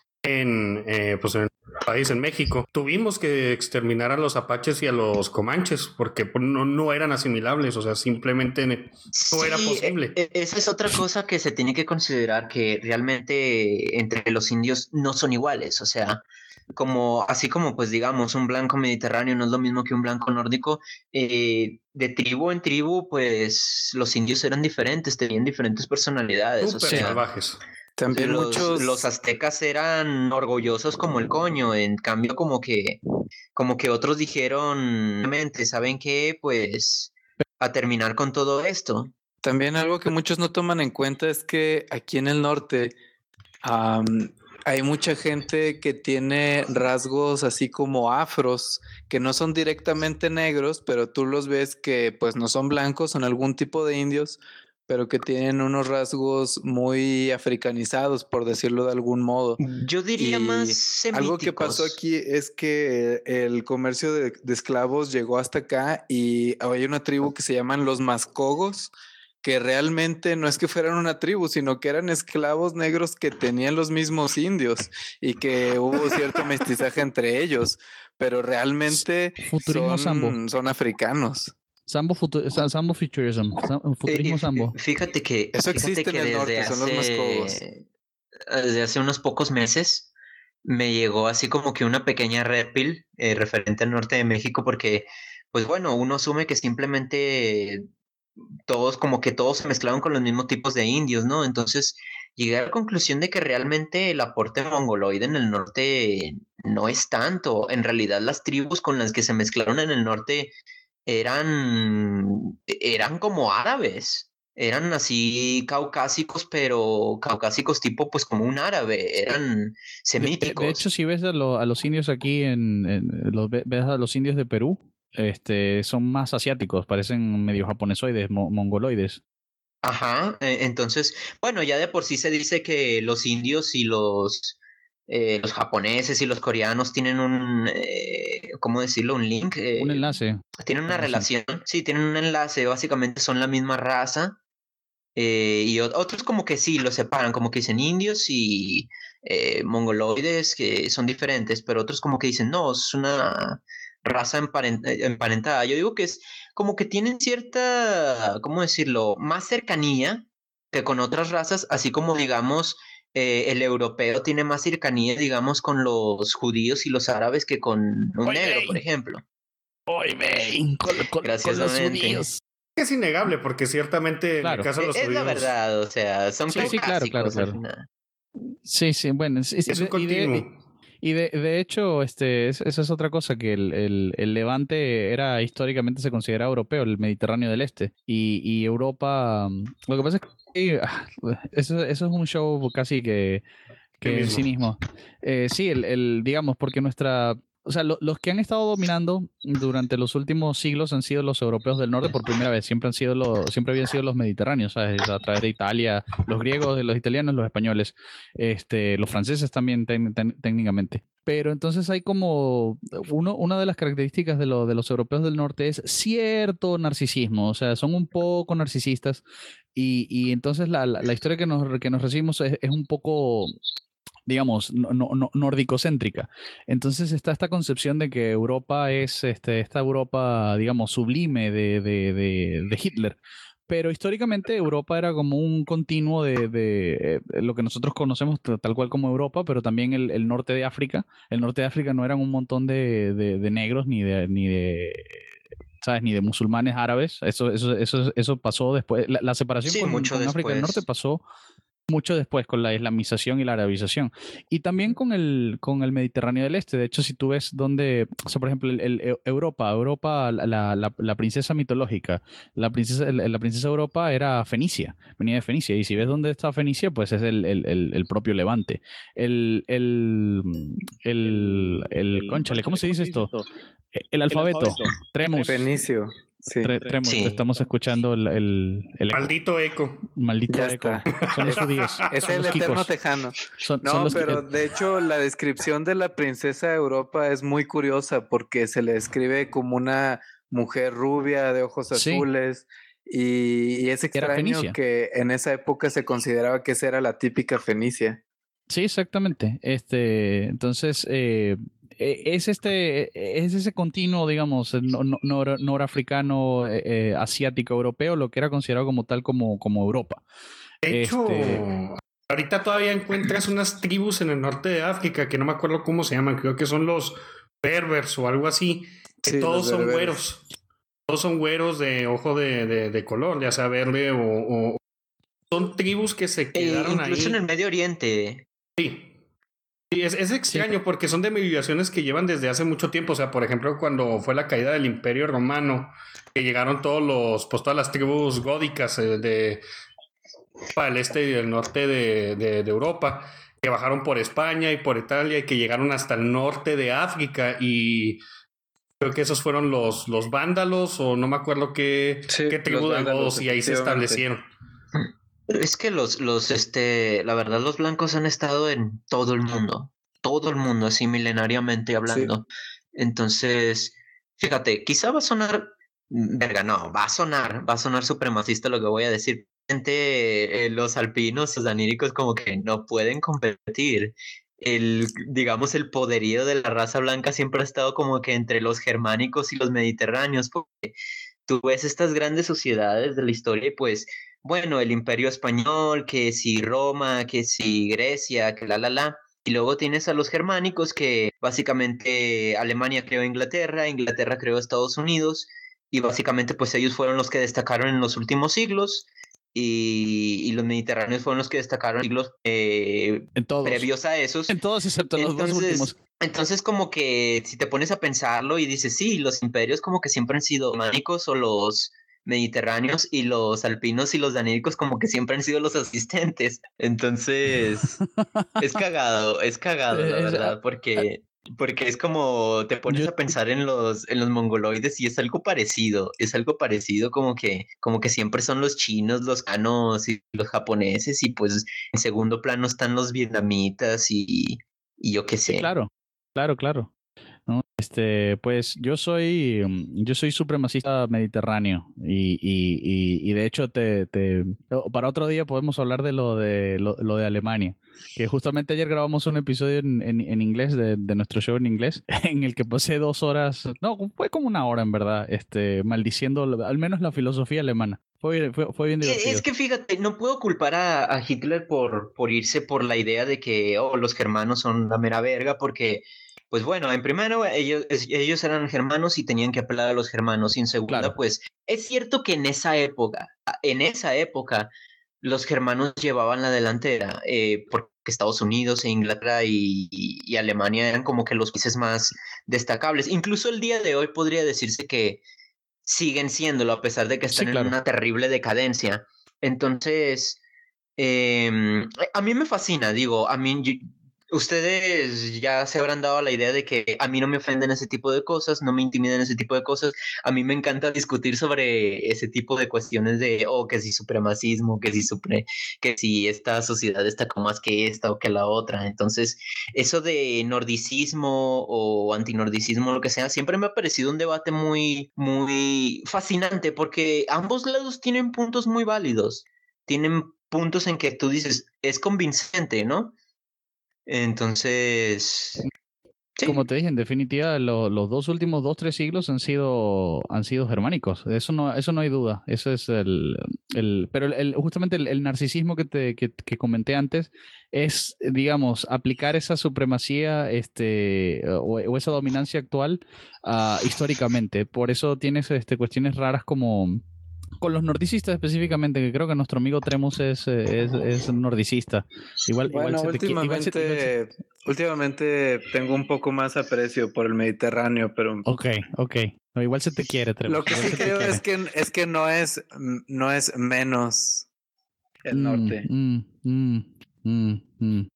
en, eh, pues en el país, en México, tuvimos que exterminar a los apaches y a los comanches porque pues, no, no eran asimilables, o sea, simplemente no era Sí, posible. e- e- esa es otra cosa que se tiene que considerar, que realmente entre los indios no son iguales, o sea, como así como pues digamos un blanco mediterráneo no es lo mismo que un blanco nórdico, eh, de tribu en tribu pues los indios eran diferentes, tenían diferentes personalidades, o Súper sea, salvajes. También los, muchos... los aztecas eran orgullosos como el coño, en cambio como que como que otros dijeron, "Mente, ¿saben qué? Pues a terminar con todo esto." También algo que muchos no toman en cuenta es que aquí en el norte am, hay mucha gente que tiene rasgos así como afros, que no son directamente negros, pero tú los ves que pues no son blancos, son algún tipo de indios, pero que tienen unos rasgos muy africanizados, por decirlo de algún modo. Yo diría más Y algo que pasó semíticos. aquí es que el comercio de, de esclavos llegó hasta acá y hay una tribu que se llaman los Mascogos, que realmente no es que fueran una tribu, sino que eran esclavos negros que tenían los mismos indios y que hubo cierto mestizaje entre ellos, pero realmente Futurismo sambo. son, son africanos. Sambo, futu- sa- sambo futurism. Sam- Eh, y Futurismo f- sambo. Fíjate que, Eso fíjate existe en que el desde norte, son los Mascogos. hace, desde hace unos pocos meses me llegó así como que una pequeña red pill eh, referente al norte de México, porque, pues bueno, uno asume que simplemente todos, como que todos se mezclaron con los mismos tipos de indios, ¿no? Entonces llegué a la conclusión de que realmente el aporte mongoloide en el norte no es tanto. En realidad las tribus con las que se mezclaron en el norte eran, eran como árabes. Eran así caucásicos, pero caucásicos tipo pues como un árabe, eran De, de- semíticos. de hecho, si ves a, lo- a los indios aquí, en, en- los, ve- ves a los indios de Perú, este, son más asiáticos, parecen medio japonesoides, mo- mongoloides. Ajá, eh, entonces, bueno, ya de por sí se dice que los indios y los, eh, los japoneses y los coreanos tienen un, eh, ¿cómo decirlo? Un link, Un eh, enlace. tienen una algo así. relación, sí, tienen un enlace, básicamente son la misma raza, eh, y o- otros como que sí, los separan, como que dicen indios y eh, mongoloides que son diferentes, pero otros como que dicen, no, es una raza emparen- eh, emparentada. Yo digo que es como que tienen cierta, ¿cómo decirlo?, más cercanía que con otras razas, así como digamos, eh, el europeo tiene más cercanía, digamos, con los judíos y los árabes que con un ¡Oy, negro, por vey! ejemplo. ¡Oy, vey! Con, con- con los Graciosamente. judíos. Es innegable porque ciertamente en el Claro. caso de Eh, los Es la judíos verdad, o sea, son Sí, sí, claro, claro, caucásicos al claro. final. Sí, sí, bueno. sí, sí, es un de- y de, continuo. y de, de hecho, este, es- esa es otra cosa, que el, el, el Levante era históricamente se consideraba europeo, el Mediterráneo del Este. Y, y Europa, mm, lo que pasa es que ah, eso, eso es un show casi que, que en sí mismo. Eh, sí, el, el, digamos, porque nuestra... O sea, lo- los que han estado dominando durante los últimos siglos han sido los europeos del norte por primera vez. Siempre han sido los, siempre habían sido los mediterráneos, ¿sabes? A través de Italia, los griegos, los italianos, los españoles, este, los franceses también tec- tec- técnicamente. Pero entonces hay como uno, una de las características de, lo- de los europeos del norte es cierto narcisismo, o sea, son un poco narcisistas y, y entonces la, la- la historia que nos, que nos recibimos es, es un poco, digamos, no, no, no- nórdicocéntrica. Entonces está esta concepción de que Europa es este, esta Europa, digamos, sublime de, de, de, de Hitler. pero históricamente Europa era como un continuo de, de, eh, lo que nosotros conocemos t- tal cual como Europa, pero también el, el norte de África. El norte de África no eran un montón de, de, de negros ni de, ni de, ¿sabes? Ni de musulmanes árabes. Eso, eso, eso, eso pasó después. La, la separación Sí, con, mucho con África del Norte después. pasó mucho después con la islamización y la arabización. Y también con el, con el Mediterráneo del Este. De hecho, si tú ves donde, o sea, por ejemplo, el, el- Eu- Europa, Europa, la, la, la- la princesa mitológica, la princesa, la, la princesa Europa era Fenicia, venía de Fenicia. Y si ves dónde está Fenicia, pues es el, el, el, el propio Levante. El, el, el, el, cónchale, ¿cómo se dice esto? El alfabeto, Tremus. Fenicio, sí, Tre- Tremus, te Sí. estamos escuchando el, el, el eco. Maldito eco. Maldito ya eco. está. Son los Es, judíos. es Son el los eterno kikos. tejano. Son, son No, los ki- pero eh, de hecho la descripción de la princesa de Europa es muy curiosa porque se le describe como una mujer rubia de ojos Sí, azules y, y es era extraño Fenicia. que en esa época se consideraba que esa era la típica fenicia. Sí, exactamente. Este, entonces, eh, eh, es este, es ese continuo, digamos, eh, no- no- nor- norafricano, eh, eh, asiático, europeo, lo que era considerado como tal como, como Europa. De hecho, Este, ahorita todavía encuentras unas tribus en el norte de África que no me acuerdo cómo se llaman, creo que son los berbers o algo así, que Sí, los todos son bereberes. güeros. Todos son güeros de ojo de, de, de color, ya sea verde o, o- son tribus que se Eh, quedaron incluso en el ahí. Medio Oriente. Sí. Sí, es, es sí, extraño porque son de migraciones que llevan desde hace mucho tiempo. O sea, por ejemplo, cuando fue la caída del Imperio Romano, que llegaron todos los, pues todas las tribus gódicas eh, de para el este y el norte de, de, de Europa, que bajaron por España y por Italia y que llegaron hasta el norte de África y creo que esos fueron los, los vándalos o no me acuerdo qué, Sí, qué los tribu de vándalos, godos y ahí se efectivamente. establecieron. Es que los, los, este, la verdad, los blancos han estado en todo el mundo, todo el mundo, así milenariamente Sí, hablando. Entonces, fíjate, quizá va a sonar, mm, verga, no, va a sonar, va a sonar supremacista lo que voy a decir. Gente, eh, los alpinos, los daníricos, como que no pueden competir. El, digamos, el poderío de la raza blanca siempre ha estado como que entre los germánicos y los mediterráneos, porque tú ves estas grandes sociedades de la historia y pues, bueno, el Imperio Español, que si Roma, que si Grecia, que la, la, la. Y luego tienes a los germánicos que básicamente Alemania creó Inglaterra, Inglaterra creó Estados Unidos y básicamente pues ellos fueron los que destacaron en los últimos siglos y, y los mediterráneos fueron los que destacaron en siglos eh, en todos. previos a esos. En todos excepto en los dos últimos. Entonces, entonces como que si te pones a pensarlo y dices, sí, los imperios como que siempre han sido germánicos o los mediterráneos y los alpinos y los daníricos como que siempre han sido los asistentes. Entonces, es cagado, es cagado, la Eh, es- ah, verdad, porque, porque es como te pones yo, a pensar en los, en los mongoloides y es algo parecido, es algo parecido como que, como que siempre son los chinos, los canos y los japoneses y pues en segundo plano están los vietnamitas y, y yo qué sí, sé. claro, claro, claro. ¿No? Este, pues yo soy, mm, yo soy supremacista mediterráneo y, y, y, y de hecho te, te, oh, para otro día podemos hablar de lo de lo, lo de Alemania, que justamente ayer grabamos un episodio en, en, en inglés de, de nuestro show en inglés, en el que pasé dos horas, no, fue como una hora en verdad, este, maldiciendo lo- al menos la filosofía alemana. Fue, fue, fue bien E- divertido. Es que fíjate, no puedo culpar a, a Hitler por, por irse por la idea de que oh, los germanos son la mera verga, porque, pues bueno, en primero ellos, es- ellos eran germanos y tenían que apelar a los germanos, y en segunda, Claro, pues es cierto que en esa época, en esa época, los germanos llevaban la delantera, eh, porque Estados Unidos e Inglaterra y, y- y Alemania eran como que los países más destacables. Incluso el día de hoy podría decirse que siguen siéndolo a pesar de que sí, están en claro. una terrible decadencia. Entonces, eh, a mí me fascina, digo, a mí, yo- ustedes ya se habrán dado la idea de que a mí no me ofenden ese tipo de cosas, no me intimidan ese tipo de cosas. A mí me encanta discutir sobre ese tipo de cuestiones de, oh, que si supremacismo, que si, supre que si esta sociedad destacó más que esta o que la otra. Entonces, eso de nordicismo o antinordicismo, lo que sea, siempre me ha parecido un debate muy, muy fascinante porque ambos lados tienen puntos muy válidos. Tienen puntos en que tú dices, es convincente, ¿no? Entonces, Sí. Como te dije, en definitiva, lo- los dos últimos dos, tres siglos han sido, han sido germánicos. Eso no, eso no hay duda. Eso es el, el pero el, el- justamente el, el narcisismo que te, que, que comenté antes es, digamos, aplicar esa supremacía, este, o, o esa dominancia actual, ah, históricamente. Por eso tienes, este, cuestiones raras como con los nordicistas específicamente, que creo que nuestro amigo Tremus es, eh, es, es nordicista. Igual, igual Bueno, se te qui- igual se- igual se- últimamente, últimamente tengo un poco más aprecio por el Mediterráneo, pero Ok, ok. No, igual se te quiere, Tremus. lo que igual sí se te creo quiere. es que es que no es no es menos el Mm, norte. mm, mm, mm, mm.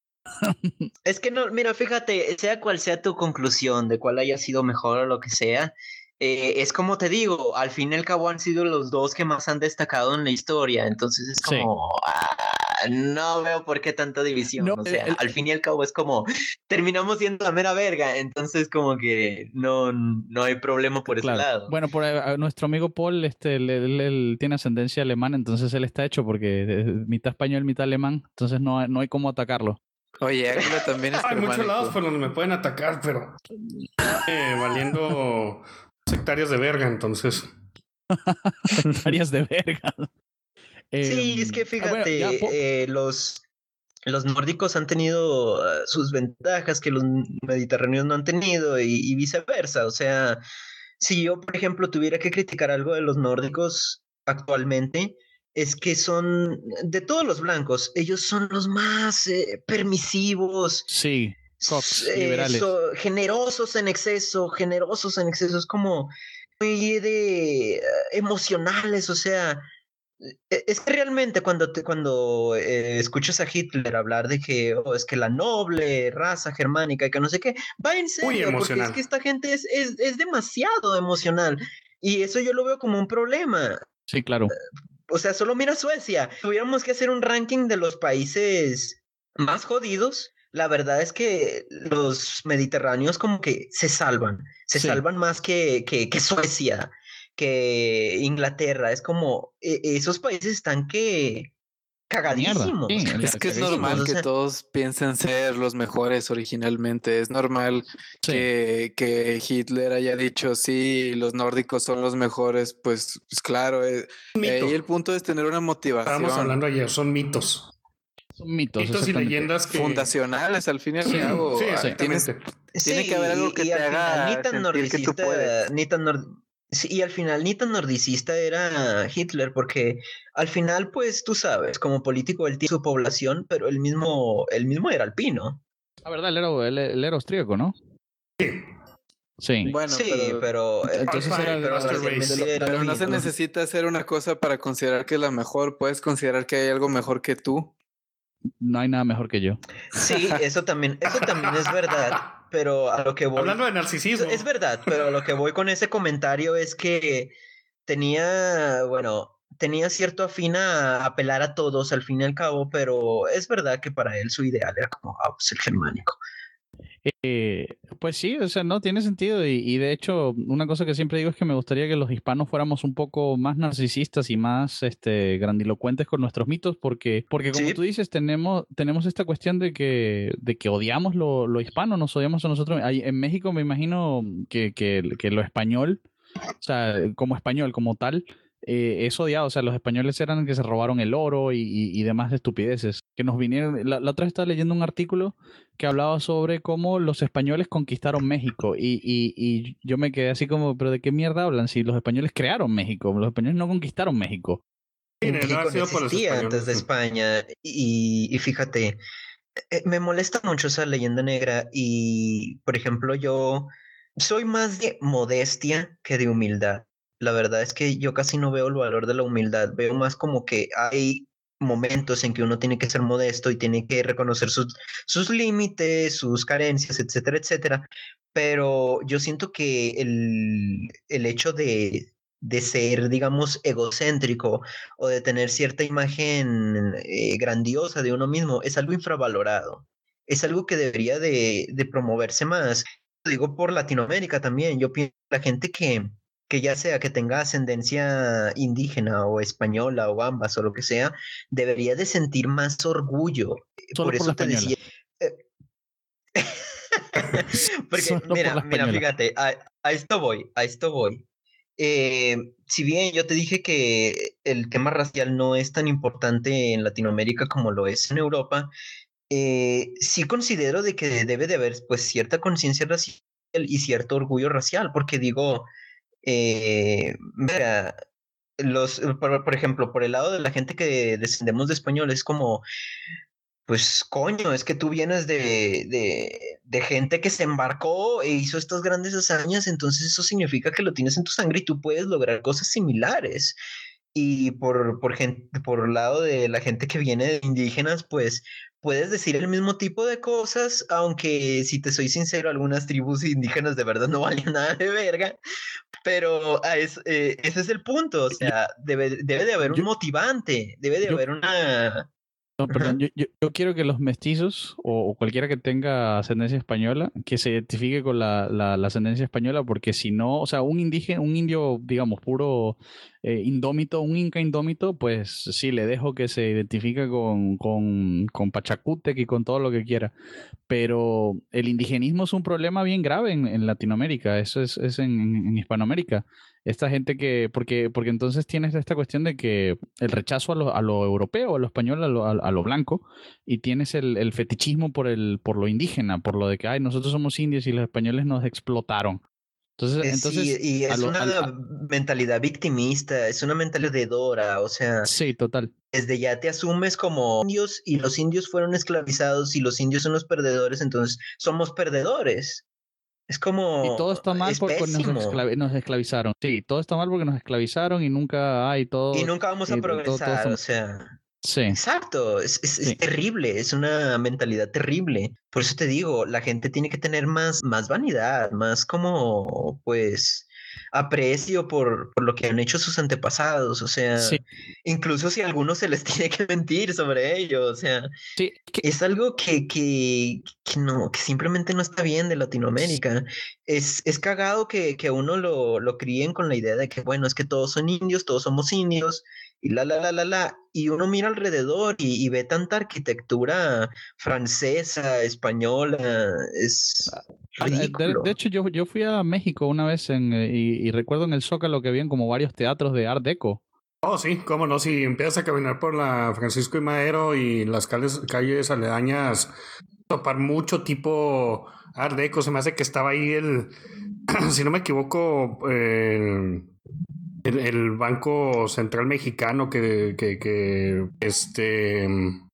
Es que no, mira, fíjate, sea cual sea tu conclusión de cuál haya sido mejor o lo que sea, eh, es como te digo, al fin y al cabo han sido los dos que más han destacado en la historia, entonces es Sí. como, ah, no veo por qué tanta división, No, o el- sea, el- al fin y al cabo es como, terminamos siendo la mera verga, entonces como que no, no hay problema por ese Claro. lado. Bueno, por ahí, a nuestro amigo Paul, este, él, él- él tiene ascendencia alemana, entonces él está hecho porque es mitad español, mitad alemán, entonces no, hay- no hay cómo atacarlo. Oye, Águila también es Hay muchos lados germánico. por donde me pueden atacar, pero eh, valiendo hectáreas de verga, entonces. Hectáreas de verga. Sí, Em, es que ah, bueno, ya, Po- fíjate, eh, los, los nórdicos han tenido eh, sus ventajas que los mediterráneos no han tenido y, y viceversa. O sea, si yo, por ejemplo, tuviera que criticar algo de los nórdicos actualmente, es que son, de todos los blancos, ellos son los más eh, permisivos, sí, Cox, s- eh, liberales. so- generosos en exceso, generosos en exceso. Es como muy de eh, emocionales, o sea. E- Es que realmente cuando, te, cuando eh, escuchas a Hitler hablar de que oh, es que la noble raza germánica y que no sé qué, va en Muy serio, porque es emocional. que esta gente es, es, es demasiado emocional. Y eso yo lo veo como un problema. Sí, claro. O sea, solo mira Suecia. Tuviéramos que hacer un ranking de los países más jodidos. La verdad es que los mediterráneos como que se salvan. Se Sí. salvan más que, que, que Suecia, que Inglaterra. Es como, e- esos países están que cagadísimos. Sí, el- Es que es cagadísimos, normal o que sea, todos piensen ser los mejores originalmente. Es normal sí. que, que Hitler haya dicho, sí, los nórdicos son los mejores. Pues, pues claro, eh, Mito. ahí el punto es tener una motivación. Estábamos hablando ayer, son mitos. Son mitos. Mitos y exactamente. leyendas que. fundacionales al fin y al Sí, cabo. sí, Ah, tienes, exactamente. tiene que haber algo que y te al haga final ni tan sentir que tú nordicista, puedes. ni tan nor- sí, y al final ni tan nordicista era Hitler, porque al final, pues tú sabes, como político él tiene su población, pero él mismo, él mismo era alpino. La verdad, él era, él, él era austríaco, ¿no? Sí. Sí. Bueno, sí, pero, pero, eh, Entonces Alpine, era de pero los- Master parcialmente Race. era pero no se alpino. necesita hacer una cosa para considerar que es la mejor. Puedes considerar que hay algo mejor que tú. No hay nada mejor que yo. Sí, eso también, eso también es verdad, pero a lo que voy. Hablando de narcisismo. Es verdad, pero a lo que voy con ese comentario es que tenía, bueno, tenía cierto afín a apelar a todos al fin y al cabo, pero es verdad que para él su ideal era como ah, pues, el germánico. Eh, pues sí, o sea, no tiene sentido y, y de hecho una cosa que siempre digo es que me gustaría que los hispanos fuéramos un poco más narcisistas y más este, grandilocuentes con nuestros mitos porque, porque como Sí. tú dices, tenemos, tenemos esta cuestión de que, de que odiamos lo, lo hispano, nos odiamos a nosotros. Ahí en México me imagino que, que, que lo español, o sea, como español como tal, eh, es odiado. O sea, los españoles eran que se robaron el oro y, y, y demás estupideces. Que nos vinieron. La, la otra vez estaba leyendo un artículo que hablaba sobre cómo los españoles conquistaron México. Y, y, y yo me quedé así como, ¿pero de qué mierda hablan? Si los españoles crearon México, los españoles no conquistaron México. Sí, no ha México no sido por los existía españoles, antes de sí. España y, y fíjate, eh, me molesta mucho esa leyenda negra y, por ejemplo, yo soy más de modestia que de humildad. La verdad es que yo casi no veo el valor de la humildad, veo más como que hay momentos en que uno tiene que ser modesto y tiene que reconocer sus, sus límites, sus carencias, etcétera, etcétera. Pero yo siento que el, el hecho de, de ser, digamos, egocéntrico o de tener cierta imagen eh, grandiosa de uno mismo es algo infravalorado. Es algo que debería de, de promoverse más. Lo digo por Latinoamérica también. Yo pienso que la gente que, que ya sea que tenga ascendencia indígena o española o ambas o lo que sea, debería de sentir más orgullo. Solo por por eso la te española. decía... eh, Porque, Solo por mira, la mira, española. fíjate, a, a esto voy, a esto voy. Eh, si bien yo te dije que el tema racial no es tan importante en Latinoamérica como lo es en Europa, eh, sí considero de que debe de haber pues cierta conciencia racial y cierto orgullo racial, porque digo, eh, mira, los, por, por ejemplo, por el lado de la gente que descendemos de español, es como, pues coño, es que tú vienes de, de, de gente que se embarcó e hizo estas grandes hazañas, entonces eso significa que lo tienes en tu sangre y tú puedes lograr cosas similares. Y por, por, gente, por lado de la gente que viene de indígenas, pues puedes decir el mismo tipo de cosas, aunque si te soy sincero, algunas tribus indígenas de verdad no valen nada de verga, pero a es- eh, ese es el punto, o Yo, sea, debe, debe de haber un yo, motivante, debe de yo haber una... No, perdón, Ajá. yo, yo, yo quiero que los mestizos o, o cualquiera que tenga ascendencia española, que se identifique con la, la, la ascendencia española, porque si no, o sea, un indígena, un indio, digamos, puro eh, indómito, un inca indómito, pues sí, le dejo que se identifique con, con, con Pachacútec y con todo lo que quiera. Pero el indigenismo es un problema bien grave en, en Latinoamérica, eso es, es en, en Hispanoamérica. Esta gente que, porque, porque entonces tienes esta cuestión de que el rechazo a lo, a lo europeo, a lo español, a lo, a, a lo blanco, y tienes el, el fetichismo por el, por lo indígena, por lo de que, ay, nosotros somos indios y los españoles nos explotaron. Entonces, Eh, sí, entonces, y a es lo, una al- a- mentalidad victimista, es una mentalidad de Dora, o sea, sí, total. desde ya te asumes como indios y los indios fueron esclavizados y los indios son los perdedores, entonces somos perdedores. Es Y como, todo está mal es porque nos, pésimo. esclavi- nos esclavizaron. Sí, todo está mal porque nos esclavizaron y nunca hay Y todo, nunca vamos a y todo, todo progresar, está o mal. sea, Sí, exacto, es, es, es sí. terrible, es una mentalidad terrible. Por eso te digo, la gente tiene que tener más, más vanidad, más como, pues, aprecio por, por lo que han hecho sus antepasados, o sea, Sí, incluso si a algunos se les tiene que mentir sobre ello, o sea, sí, que- es algo que, que, que no, que simplemente no está bien de Latinoamérica. Es, es cagado que, que uno lo, lo críen con la idea de que, bueno, es que todos son indios, todos somos indios, y la, la, la, la, la. Y uno mira alrededor y, y ve tanta arquitectura francesa, española, es a- de, de ridículo. hecho, yo, yo fui a México una vez en, eh, y, y recuerdo en el Zócalo que habían como varios teatros de Art Deco. Oh, sí, cómo no, si empiezas a caminar por la Francisco y Madero y las calles, calles aledañas, topar mucho tipo Art Deco, se me hace que estaba ahí el, si no me equivoco, el, el, el Banco Central Mexicano que, que, que este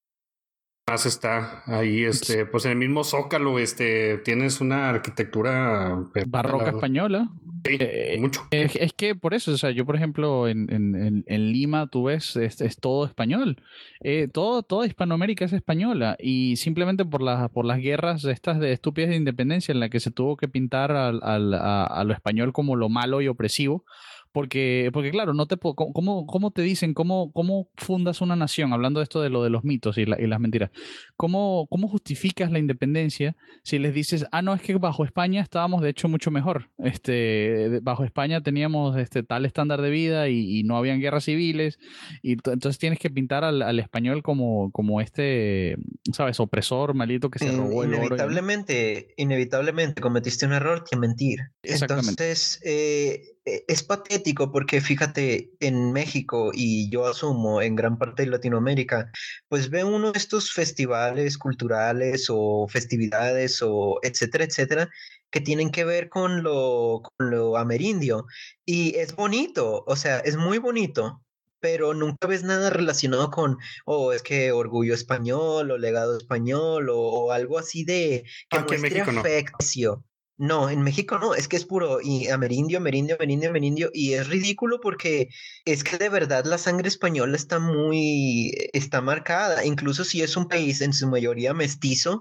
más está ahí, este, pues en el mismo Zócalo, este, tienes una arquitectura perfecta, la Barroca verdad. española. Sí, Eh, mucho. es, es que por eso, o sea, yo por ejemplo en, en, en, en Lima, tú ves, es, es todo español. Eh, todo, toda Hispanoamérica es española y simplemente por las, por las guerras estas de estúpidas de independencia en la que se tuvo que pintar al, al- a, a lo español como lo malo y opresivo. Porque, porque claro, no te puedo, ¿cómo, cómo te dicen, cómo, cómo fundas una nación? Hablando de esto de lo de los mitos y, la- y las mentiras. ¿Cómo, cómo justificas la independencia si les dices, ah, no, es que bajo España estábamos de hecho mucho mejor? Este, de- bajo España teníamos este tal estándar de vida y, y no habían guerras civiles. Y t- entonces tienes que pintar al, al español como, como este, ¿sabes? Opresor, malito que se In- robó el oro y demás. inevitablemente, inevitablemente cometiste un error que mentir. Exactamente. Entonces, eh, e- es patético porque fíjate, en México y yo asumo en gran parte de Latinoamérica, pues ve uno de estos festivales culturales o festividades o etcétera, etcétera, que tienen que ver con lo, con lo amerindio. Y es bonito, o sea, es muy bonito. Pero nunca ves nada relacionado con o es que orgullo español o legado español o, o algo así de que Aquí en muestre México no. afecto. No, en México no, es que es puro y amerindio, amerindio, amerindio, amerindio y es ridículo porque es que de verdad la sangre española está muy, está marcada, incluso si es un país en su mayoría mestizo,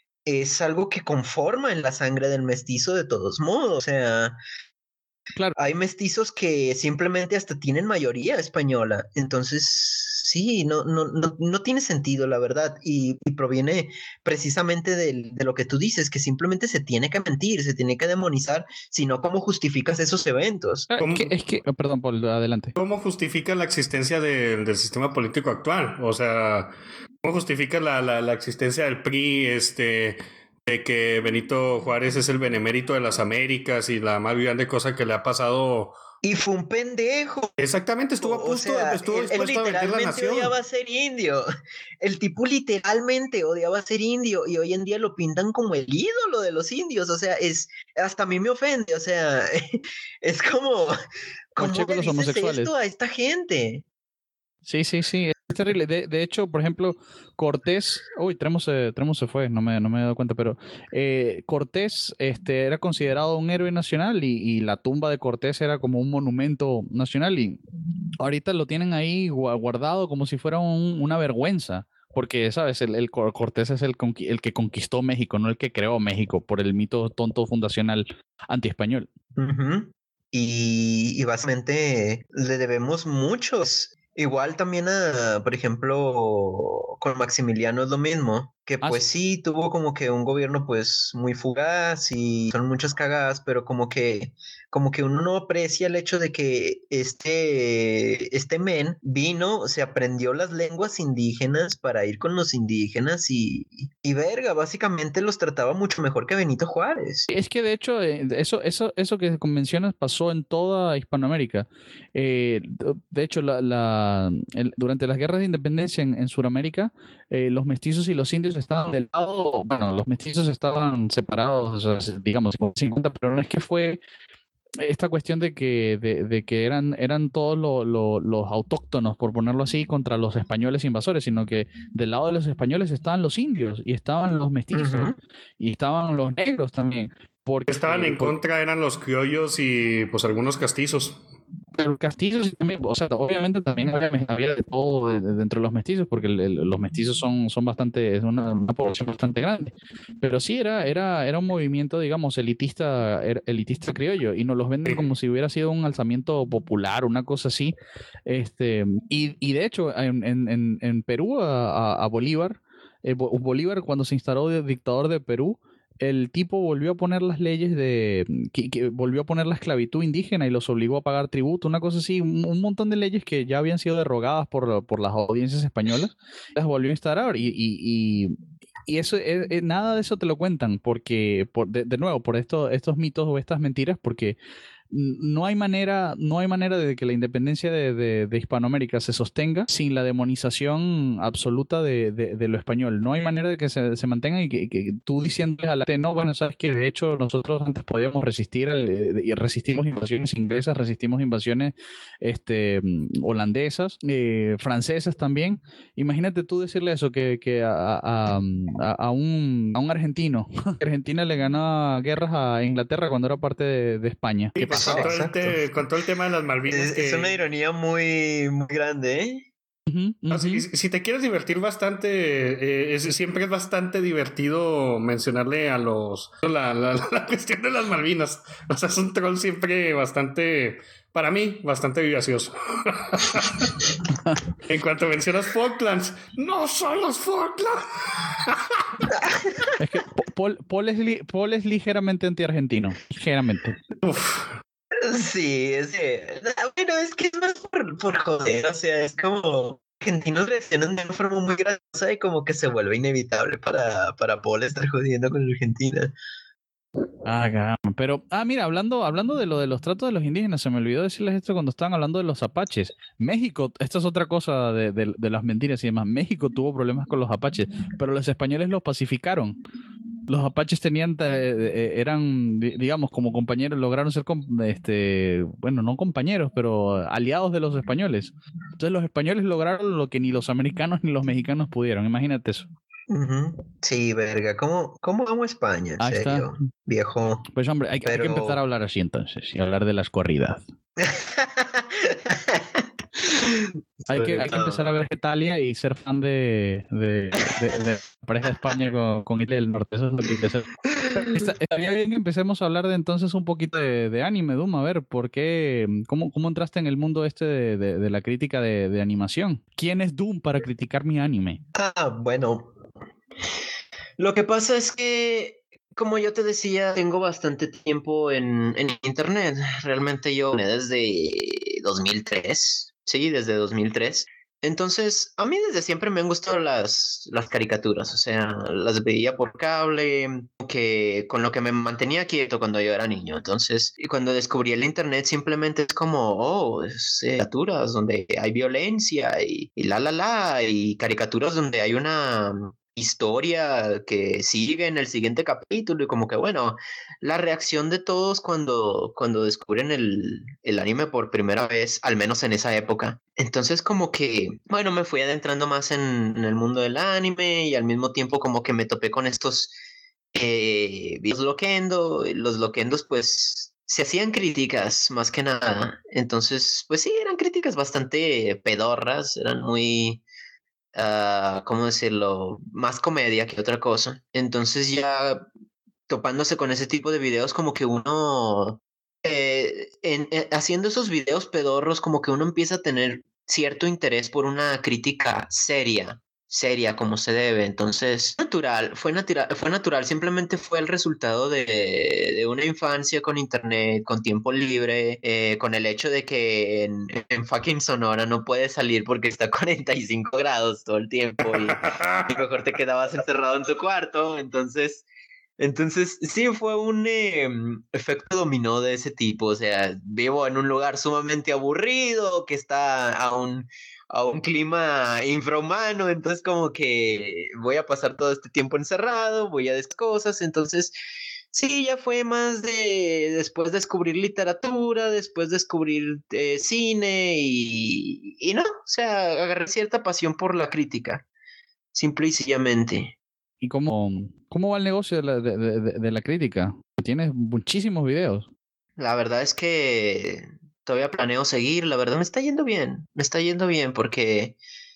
es algo que conforma en la sangre del mestizo de todos modos, o sea, Claro. hay mestizos que simplemente hasta tienen mayoría española. Entonces, sí, no, no, no, no tiene sentido, la verdad. Y, y proviene precisamente del- de lo que tú dices, que simplemente se tiene que mentir, se tiene que demonizar, si no, ¿cómo justificas esos eventos? Ah, Es que, ¿Cómo, es que, oh, perdón, Paul, adelante. cómo justifica la existencia del, del sistema político actual? O sea, ¿cómo justifica la, la, la existencia del P R I, este, de que Benito Juárez es el benemérito de las Américas y la más grande cosa que le ha pasado. Y fue un pendejo. Exactamente, estuvo a O punto, sea, estuvo él, él dispuesto a vender la literalmente nación. odiaba ser indio. El tipo literalmente odiaba ser indio y hoy en día lo pintan como el ídolo de los indios. O sea, es hasta a mí me ofende. O sea, es como, ¿cómo Che, con le los dices homosexuales. esto a esta gente? Sí, sí, sí, es terrible. De, de hecho, por ejemplo, Cortés, uy, Tremos se, Tremos se fue, no me, no me he dado cuenta, pero eh, Cortés este, era considerado un héroe nacional y, y la tumba de Cortés era como un monumento nacional y ahorita lo tienen ahí gua- guardado como si fuera un- una vergüenza. Porque, ¿sabes? El, el Cor- Cortés es el, conqui- el que conquistó México, no el que creó México, por el mito tonto fundacional antiespañol. Ujú. Y, y básicamente le debemos muchos. Igual también a, por ejemplo, con Maximiliano es lo mismo, que Ah, pues sí tuvo como que un gobierno pues muy fugaz y son muchas cagadas, pero como que, como que uno no aprecia el hecho de que este, este men vino, se aprendió las lenguas indígenas para ir con los indígenas y, y verga, básicamente los trataba mucho mejor que Benito Juárez. es que de hecho, eh, eso, eso, eso que mencionas pasó en toda Hispanoamérica. Eh, d- de hecho, la, la- el- durante las guerras de independencia en, en Sudamérica, eh, los mestizos y los indios estaban del lado, bueno, los mestizos estaban separados, o sea, digamos, cincuenta, pero no es que fue esta cuestión de que, de, de que eran, eran todos lo- lo- los autóctonos, por ponerlo así, contra los españoles invasores, sino que del lado de los españoles estaban los indios y estaban los mestizos Ujú. y estaban los negros también. Estaban Porque, en por- contra, eran los criollos y pues algunos castizos. pero castillos sí también, o sea, obviamente también había, había de todo de- de- dentro de los mestizos, porque el- el- los mestizos son, son bastante, es una, una población bastante grande. Pero sí era, era, era un movimiento, digamos, elitista, er- elitista criollo, y nos los venden como si hubiera sido un alzamiento popular, una cosa así. Este, y, y de hecho, en, en, en- en Perú, a, a- a Bolívar, eh, Bo- Bolívar, cuando se instaló de dictador de Perú, el tipo volvió a poner las leyes de, que, que volvió a poner la esclavitud indígena y los obligó a pagar tributo, una cosa así, un, un montón de leyes que ya habían sido derogadas por, por las audiencias españolas, las volvió a instaurar y, y, y, y eso, eh, eh, nada de eso te lo cuentan, porque, por, de, de nuevo, por esto, estos mitos o estas mentiras, porque no hay manera, no hay manera de que la independencia de, de- de Hispanoamérica se sostenga sin la demonización absoluta de, de- de lo español. No hay manera de que se, se mantenga y que, que tú diciéndoles a la gente, no, bueno, sabes que de hecho nosotros antes podíamos resistir al- eh, y resistimos invasiones inglesas, resistimos invasiones este, mm, holandesas, eh, francesas también. Imagínate tú decirle eso que, que a, a- a- a un, a un argentino. Argentina le ganó guerras a Inglaterra cuando era parte de, de España. Y ¿Qué pues con pasaba? todo, el Exacto. te- con todo el tema de las Malvinas Es, es una que... ironía muy, muy grande, ¿eh? Ujú, No, si, ujú. si te quieres divertir bastante, eh, es- siempre es bastante divertido mencionarle a los la, la, la cuestión de las Malvinas. O sea, es un troll siempre bastante, para mí, bastante gracioso. En cuanto mencionas Falklands, no son los Falklands. Es que Po- Paul, Paul es, li- Paul es ligeramente anti-argentino. Ligeramente. Sí, es que, bueno, es que es más por, por joder, o sea, es como argentinos reaccionan de una forma muy graciosa y como que se vuelve inevitable para, para Paul estar jodiendo con Argentina. Ah, caramba. Pero, ah, mira, hablando, hablando de lo de los tratos de los indígenas, se me olvidó decirles esto cuando estaban hablando de los apaches. México, esta es otra cosa de, de- de las mentiras y demás. México tuvo problemas con los apaches, pero los españoles los pacificaron. Los apaches tenían, eh, eh, eran, di- digamos, como compañeros, lograron ser, com- este, bueno, no compañeros, pero aliados de los españoles. Entonces los españoles lograron lo que ni los americanos ni los mexicanos pudieron. Imagínate eso. Ujú. Sí, verga, ¿cómo, cómo amo España? En Ahí está. serio, viejo. Pues hombre, hay, hay que empezar a Pero... hablar así entonces y hablar de las corridas. Hay que, Sobre hay que empezar a todo. ver Italia y ser fan de, de, de- de la pareja de España con, con Italia del Norte. Eso es lo que hay que hacer. Está- estaría bien que empecemos a hablar de entonces un poquito de, de anime, Doom. A ver, ¿por qué? ¿Cómo, cómo entraste en el mundo este de, de- de la crítica de, de animación? ¿Quién es Doom para criticar mi anime? Ah, bueno. Lo que pasa es que, como yo te decía, tengo bastante tiempo en, en internet. Realmente yo desde dos mil tres, sí, desde dos mil tres. Entonces, a mí desde siempre me han gustado las, las caricaturas, o sea, las veía por cable, que con lo que me mantenía quieto cuando yo era niño. Entonces, y cuando descubrí el internet, simplemente es como, oh, es, eh, caricaturas donde hay violencia y, y la, la, la, y caricaturas donde hay una historia que sigue en el siguiente capítulo y como que, bueno, la reacción de todos cuando, cuando descubren el, el anime por primera vez, al menos en esa época. Entonces como que, bueno, me fui adentrando más en, en el mundo del anime y al mismo tiempo como que me topé con estos eh, videos loquendo. Los loquendos pues se hacían críticas más que nada. Entonces pues sí, eran críticas bastante pedorras, eran muy... Uh, ¿cómo decirlo? Más comedia que otra cosa. Entonces ya topándose con ese tipo de videos, como que uno, eh, en, en- haciendo esos videos pedorros, como que uno empieza a tener cierto interés por una crítica seria, seria como se debe. Entonces, natural, fue natural, fue natural, simplemente fue el resultado de, de una infancia con internet, con tiempo libre, eh, con el hecho de que en, en fucking Sonora no puedes salir porque está a cuarenta y cinco grados todo el tiempo y, y mejor te quedabas encerrado en tu cuarto. Entonces, entonces, sí, fue un eh, efecto dominó de ese tipo. O sea, vivo en un lugar sumamente aburrido, que está a un, a un clima infrahumano, entonces como que voy a pasar todo este tiempo encerrado, voy a hacer cosas. Entonces, sí, ya fue más de después descubrir literatura, después descubrir eh, cine y, y no, o sea, agarré cierta pasión por la crítica, simple y sencillamente. ¿Y cómo, cómo va el negocio de la, de, de- de- de la crítica? Tienes muchísimos videos. La verdad es que todavía planeo seguir, la verdad me está yendo bien, me está yendo bien porque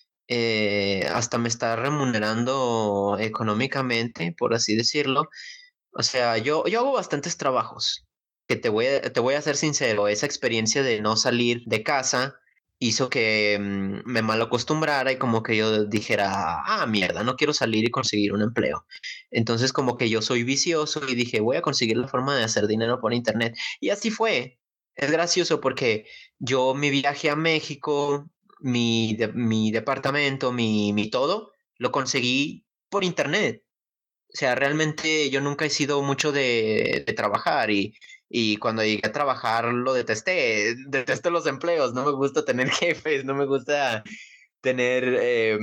eh, hasta me está remunerando económicamente, por así decirlo. O sea, yo, yo hago bastantes trabajos, que te voy a, te voy a ser sincero, esa experiencia de no salir de casa hizo que mm, me mal acostumbrara y como que yo dijera, ah, mierda, no quiero salir y conseguir un empleo. Entonces como que yo soy vicioso y dije, voy a conseguir la forma de hacer dinero por internet. Y así fue. Es gracioso porque yo mi viaje a México, mi, de- mi departamento, mi, mi todo, lo conseguí por internet. O sea, realmente yo nunca he sido mucho de, de trabajar y, y cuando llegué a trabajar lo detesté. Detesto los empleos, no me gusta tener jefes, no me gusta tener eh,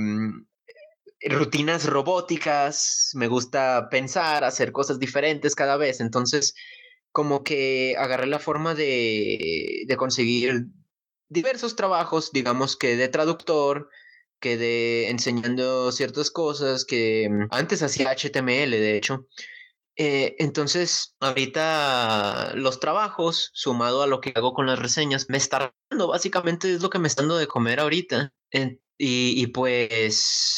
rutinas robóticas, me gusta pensar, hacer cosas diferentes cada vez. Entonces, como que agarré la forma de, de conseguir diversos trabajos, digamos que de traductor, que de enseñando ciertas cosas, que mm, antes hacía H T M L, de hecho. Eh, entonces, ahorita los trabajos, sumado a lo que hago con las reseñas, me está dando, básicamente es lo que me está dando de comer ahorita. En- y, y pues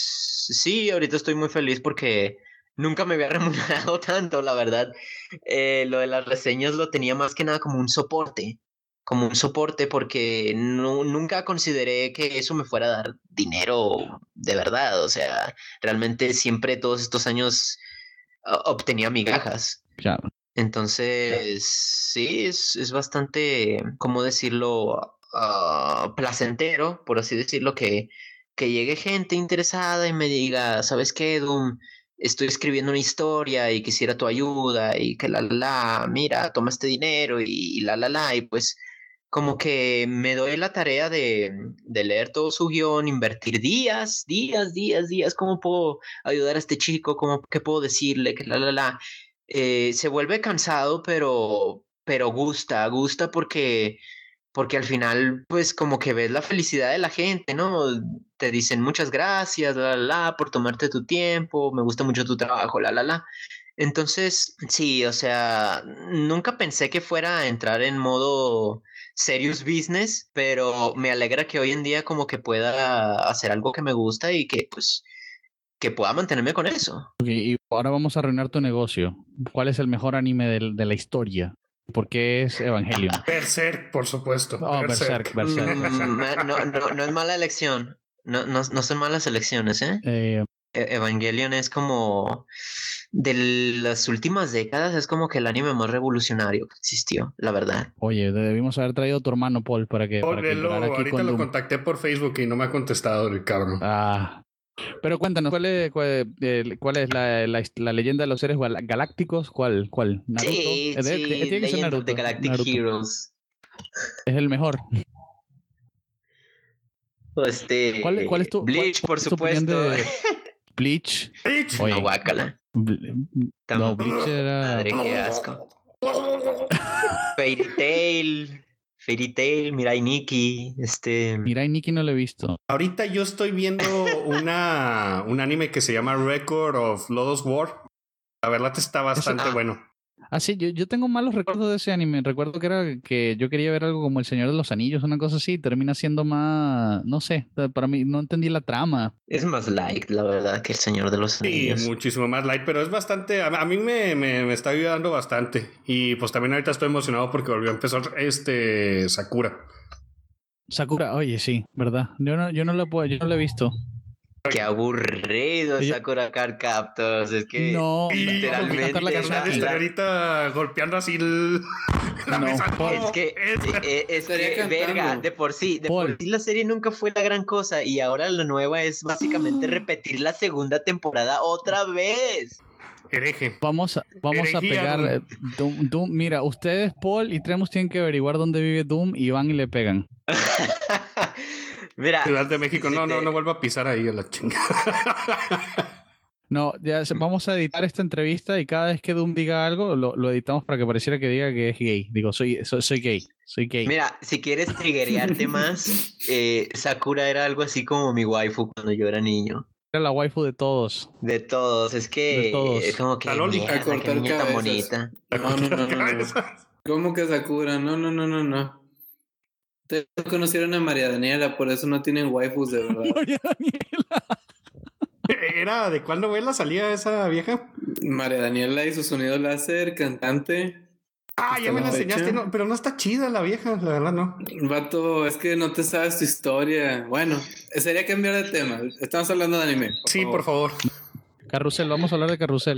sí, ahorita estoy muy feliz porque nunca me había remunerado tanto, la verdad. Eh, lo de las reseñas lo tenía más que nada como un soporte, como un soporte porque no, nunca consideré que eso me fuera a dar dinero de verdad. O sea, realmente siempre todos estos años o- obtenía migajas. Claro. Entonces, sí, es, es bastante, ¿cómo decirlo? Ah, placentero, por así decirlo, que, que llegue gente interesada y me diga, ¿sabes qué, Doom? Estoy escribiendo una historia y quisiera tu ayuda y que la, la, la, mira, toma este dinero y, y la, la, la, y pues como que me doy la tarea de, de leer todo su guión, invertir días, días, días, días, ¿cómo puedo ayudar a este chico? ¿Cómo, qué puedo decirle? Que la, la, la. Eh, se vuelve cansado, pero, pero gusta, gusta porque, porque al final, pues como que ves la felicidad de la gente, ¿no? Te dicen muchas gracias, la, la, la, por tomarte tu tiempo, me gusta mucho tu trabajo, la, la, la. Entonces, sí, o sea, nunca pensé que fuera a entrar en modo serious business, pero me alegra que hoy en día como que pueda hacer algo que me gusta y que pues que pueda mantenerme con eso. Ok, y ahora vamos a arruinar tu negocio. ¿Cuál es el mejor anime del- de, la historia? ¿Por qué es Evangelion? Berserk, por supuesto. Oh, Berserk, Berserk. Berserk, Berserk. Mm, no, no, no es mala elección. No, no, no son malas elecciones, ¿eh? Eh, E- Evangelion es como... de las últimas décadas es como que el anime más revolucionario que existió, la verdad. Oye, debimos haber traído a tu hermano Paul para que, Paul, para que velo, entrara aquí ahorita con lo Doom. contacté por Facebook y no me ha contestado el cabrón. Ah, pero cuéntanos, ¿cuál es, cuál, eh, cuál es la, la, la leyenda de los seres gal- galácticos? ¿Cuál? ¿Cuál? ¿Naruto? Sí, Eh, de- sí, tiene que ser Legend of the Naruto. Galactic Naruto. Heroes. Es el mejor. Este, ¿Cuál, cuál es tu, Bleach, cuál- por cuál es tu opinión supuesto. de Bleach? Bleach. Oye, No, guácala. Bl- Tam- no, Bleach era... Madre, qué asco. Fairy Tail, Fairy Tail, Mirai Nikki, este... Mirai Nikki no lo he visto. Ahorita yo estoy viendo una, un anime que se llama Record of Lodoss War. La verdad está bastante ah. bueno. Ah, sí, yo, yo tengo malos recuerdos de ese anime. Recuerdo que era que yo quería ver algo como El Señor de los Anillos, una cosa así. Termina siendo más, no sé, para mí no entendí la trama. Es más light, la verdad, que El Señor de los Sí, Anillos. muchísimo más light, pero es bastante, a, a mí me, me, me está ayudando bastante. Y pues también ahorita estoy emocionado porque volvió a empezar este Sakura. Sakura, oye, sí, ¿verdad? Yo no, yo no lo puedo, yo no lo he visto. Qué aburrido Yo- Sakura Card Captors. Es que No, Y literalmente cantar la canción la- aquí. Estoy ahorita golpeando así el, la No, mesa. Paul. es que, Es- eh, eh, es Estaría que, cantando. verga, de por sí, de Paul. por sí la serie nunca fue la gran cosa y ahora la nueva es básicamente repetir la segunda temporada otra vez. Hereje. Vamos a, vamos a Herejía, pegar Doom. eh, Doom, Doom. Mira, ustedes, Paul y Tremus, tienen que averiguar dónde vive Doom y van y le pegan. Mira, Ciudad de México, si no, no, te- no vuelvo a pisar ahí a la chingada. No, ya se- vamos a editar esta entrevista y cada vez que Doom diga algo, lo, lo editamos para que pareciera que diga que es gay. Digo, soy, soy, soy gay, soy gay. Mira, si quieres triggerearte más, eh, Sakura era algo así como mi waifu cuando yo era niño. Era la waifu de todos. De todos, es que De todos. es como que La Loli. mierda, A qué cortar niña tan cabezas. bonita. No, no, no, no, no. ¿Cómo que Sakura? No, no, no, no, no. Ustedes no conocieron a María Daniela, por eso no tienen waifus de verdad. María Daniela. ¿Era de cuál novela salía esa vieja? María Daniela y su sonido láser, cantante. Ah, ya me la Hasta la enseñaste, fecha. no, pero no está chida la vieja, la verdad no. Vato, es que no te sabes tu historia. Bueno, sería cambiar de tema. Estamos hablando de anime. Sí, por favor. Carrusel, vamos a hablar de Carrusel.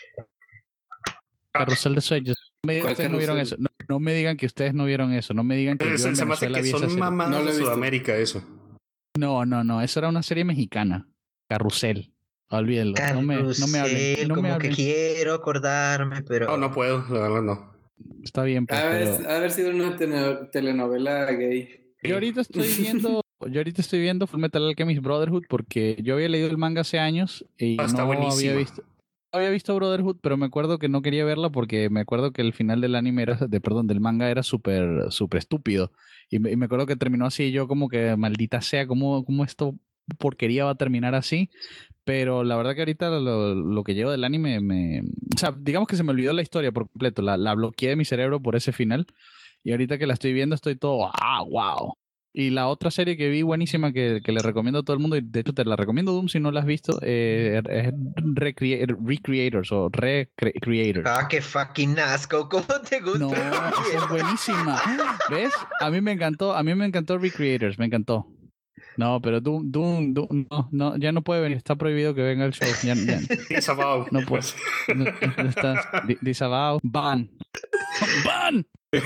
Carrusel de sueños. No me digan que ¿Cuál ustedes no vieron eso. carrusel? No, no me digan que ustedes no vieron eso. No me digan que yo Se, en se me hace Venezuela que vi esa son serie. mamadas No lo he de visto. Sudamérica eso. No, no, no. Eso era una serie mexicana. Carrusel. Olvídenlo. No me, no me hablen. Carrusel, No me como hablen. que quiero acordarme, pero... No, no puedo, la verdad no. Está bien, pues, Ha pero- haber, ha haber sido una tele- telenovela gay. Yo ahorita estoy viendo, yo ahorita estoy viendo Full Metal Alchemist Brotherhood porque yo había leído el manga hace años y Ah, está no buenísima. había visto, no había visto Brotherhood, pero me acuerdo que no quería verla porque me acuerdo que el final del anime era, de perdón, del manga era súper, súper estúpido y me, y me acuerdo que terminó así y yo como que maldita sea, cómo, cómo esto porquería va a terminar así. Pero la verdad que ahorita lo, lo que llevo del anime me... O sea, digamos que se me olvidó la historia por completo. La, la bloqueé de mi cerebro por ese final. Y ahorita que la estoy viendo estoy todo... ¡Ah, wow! Y la otra serie que vi buenísima que, que le recomiendo a todo el mundo, y de hecho te la recomiendo, Doom, si no la has visto, eh, es Recrea- Recreators o Recreators. Ah, qué fucking asco, ¿cómo te gusta? No, esa es buenísima. ¿Ves? A mí me encantó, a mí me encantó Recreators, me encantó. No, pero Doom, Doom, Doom, no, no, ya no puede venir, está prohibido que venga el show. Ya, ya, Disavow. no puede. No, no está di- disavowed. Ban. Ban.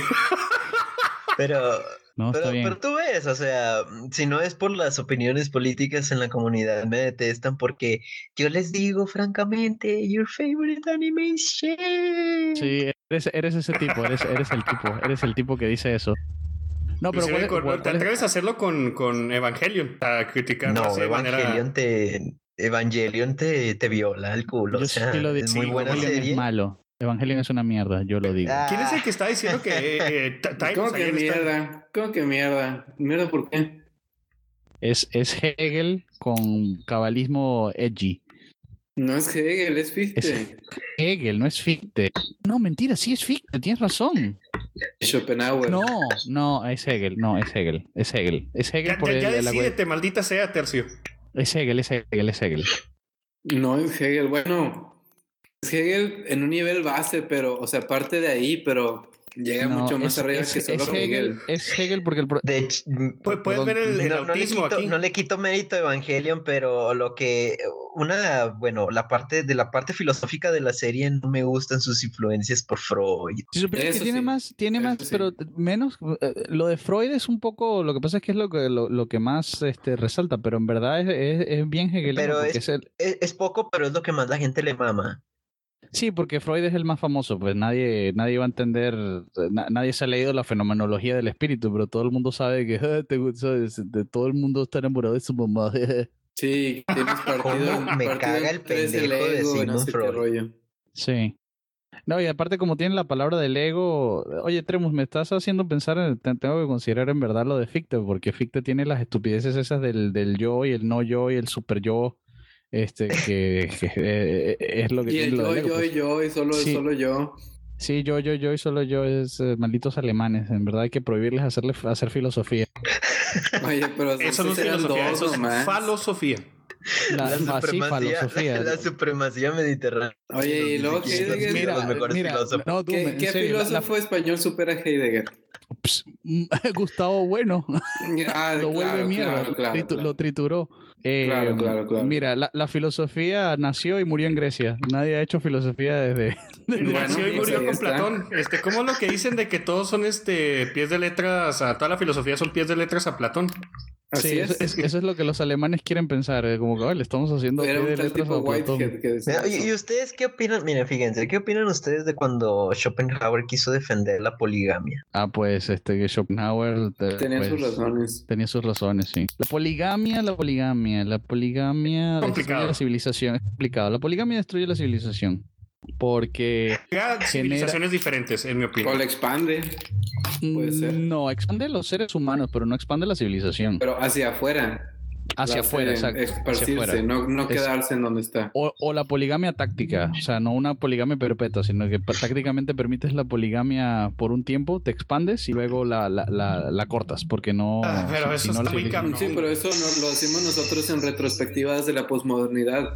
Pero, No, pero, está bien. pero tú ves, o sea, si no es por las opiniones políticas en la comunidad, me detestan porque yo les digo francamente, your favorite anime is shit. Sí, eres, eres ese tipo, eres, eres el tipo, eres el tipo que dice eso. No, pero Inclusive ¿cuál es- con- cuál- ¿te cuál es- atreves a hacerlo con, con Evangelion? A criticarlo No, así de manera... Evangelion te, Evangelion te, te viola el culo, Yo o sea, sí lo digo. es muy sí, buena Evangelion serie. es malo. Evangelion es una mierda, yo lo digo. Ah, ¿Quién es el que está diciendo que eh, eh, Ta- Tyrus ¿Cómo que ayer está- mierda? ¿Cómo que mierda? ¿Mierda por qué? Es, es Hegel con cabalismo edgy. No es Hegel, es Fichte. Es- Hegel, no es Fichte. No, mentira, sí es Fichte, tienes razón. Schopenhauer. No, no, es Hegel, no, es Hegel, es Hegel. Es Hegel Ya, por ya, el, ya el- decídete, maldita sea, Tercio. Es Hegel, es Hegel, es Hegel. No es Hegel. Bueno, es Hegel en un nivel base, pero, o sea, parte de ahí, pero Llega No, mucho más es, arriba es, que solo es Hegel, Hegel. es Hegel porque el... pro- De hecho, Pu- Puedes perdón, ver el, el no, no le autismo quito, aquí. no le quito mérito a Evangelion, pero lo que una, bueno, la parte de la parte filosófica de la serie no me gustan sus influencias por Freud. Si supieras que Eso tiene sí, más, tiene eso más, sí. pero menos. eh, Lo de Freud es un poco, lo que pasa es que es lo que lo, lo que más este, resalta, pero en verdad es, es, es bien hegeliano Pero porque es, es el, es, es poco, pero es lo que más la gente le mama. sí, porque Freud es el más famoso, pues nadie, nadie va a entender, na- nadie se ha leído la fenomenología del espíritu, pero todo el mundo sabe que "Ah, te gusta, de todo el mundo está enamorado de su mamá". Sí, tienes partido, ¿Cómo me partido caga en el tres el pendejo de ego y no Sigmund sé qué Freud? rollo. Sí. No, y aparte como tiene la palabra del ego, oye Tremus, me estás haciendo pensar, en- te- tengo que considerar en verdad lo de Fichte, porque Fichte tiene las estupideces esas del, del yo y el no yo y el super yo, este, que, que, eh, eh, es lo que Y tiene el lo yo, del ego, yo, pues. yo, y solo, Sí, solo yo. sí, yo, yo, yo y solo yo es eh, malditos alemanes, en verdad hay que prohibirles hacerle, hacer filosofía. Oye, pero Eso no esos es eran filosofía, dos eso es nomás. falosofía. La, La fa- sí, supremacía, filosofía. la, la supremacía mediterránea. Oye, y Ni luego siquiera Heidegger. considero los Mira, mejores mira, filósofos. no, tú, ¿Qué, en qué serio, la- la- filósofo español supera a Heidegger? ps, Gustavo Bueno. Ah, Lo vuelve claro, mierda, claro, lo, claro, tritu- claro. lo trituró. Eh, Claro, claro, claro. Mira, la, la filosofía nació y murió en Grecia. Nadie ha hecho filosofía desde... desde Bueno, Nació y pues murió ahí con está. Platón. Este, ¿cómo es lo que dicen de que todos son este pies de letras a toda la filosofía son pies de letras a Platón? Así sí, eso, es. es, eso es lo que los alemanes quieren pensar. eh, Como que "Ay, le estamos haciendo Era pie un de tal letras tipo a Platón". Whitehead que decía Mira, ¿Y, y eso. ustedes qué opinan? Miren, fíjense, ¿qué opinan ustedes de cuando Schopenhauer quiso defender la poligamia? Ah, pues este que Schopenhauer eh, Tenía sus pues, razones. tenía sus razones, sí. La poligamia, la poligamia, la poligamia destruye Complicado. la civilización. Es complicado. La poligamia destruye la civilización. Porque Era genera... civilizaciones diferentes, en mi O opinión. la expande, puede ser. No, expande los seres humanos, pero no expande la civilización. Pero hacia afuera. Hacia La hace afuera, exacto. Hacia Esparcirse, afuera. no, no Es- quedarse en donde está. O, o la poligamia táctica, o sea, no una poligamia perpetua, sino que pa- tácticamente permites la poligamia por un tiempo, te expandes y luego la, la, la, la cortas, porque no... Ah, pero eso no está la muy civilización- cabrón. Sí, pero eso no, lo decimos nosotros en retrospectivas de la posmodernidad.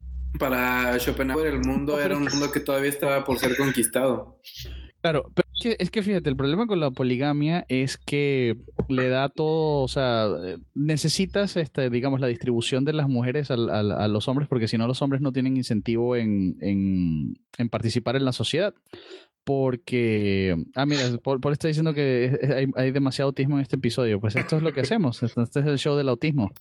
Para Schopenhauer el mundo era un mundo que todavía estaba por ser conquistado. Claro, pero es que, es que fíjate, el problema con la poligamia es que le da todo, o sea, eh, necesitas, este, digamos, la distribución de las mujeres al- al- a los hombres, porque si no los hombres no tienen incentivo en, en, en participar en la sociedad. Porque, ah, mira, Paul, Paul está diciendo que es- es- hay, hay demasiado autismo en este episodio. Pues esto es lo que hacemos. Este este es el show del autismo.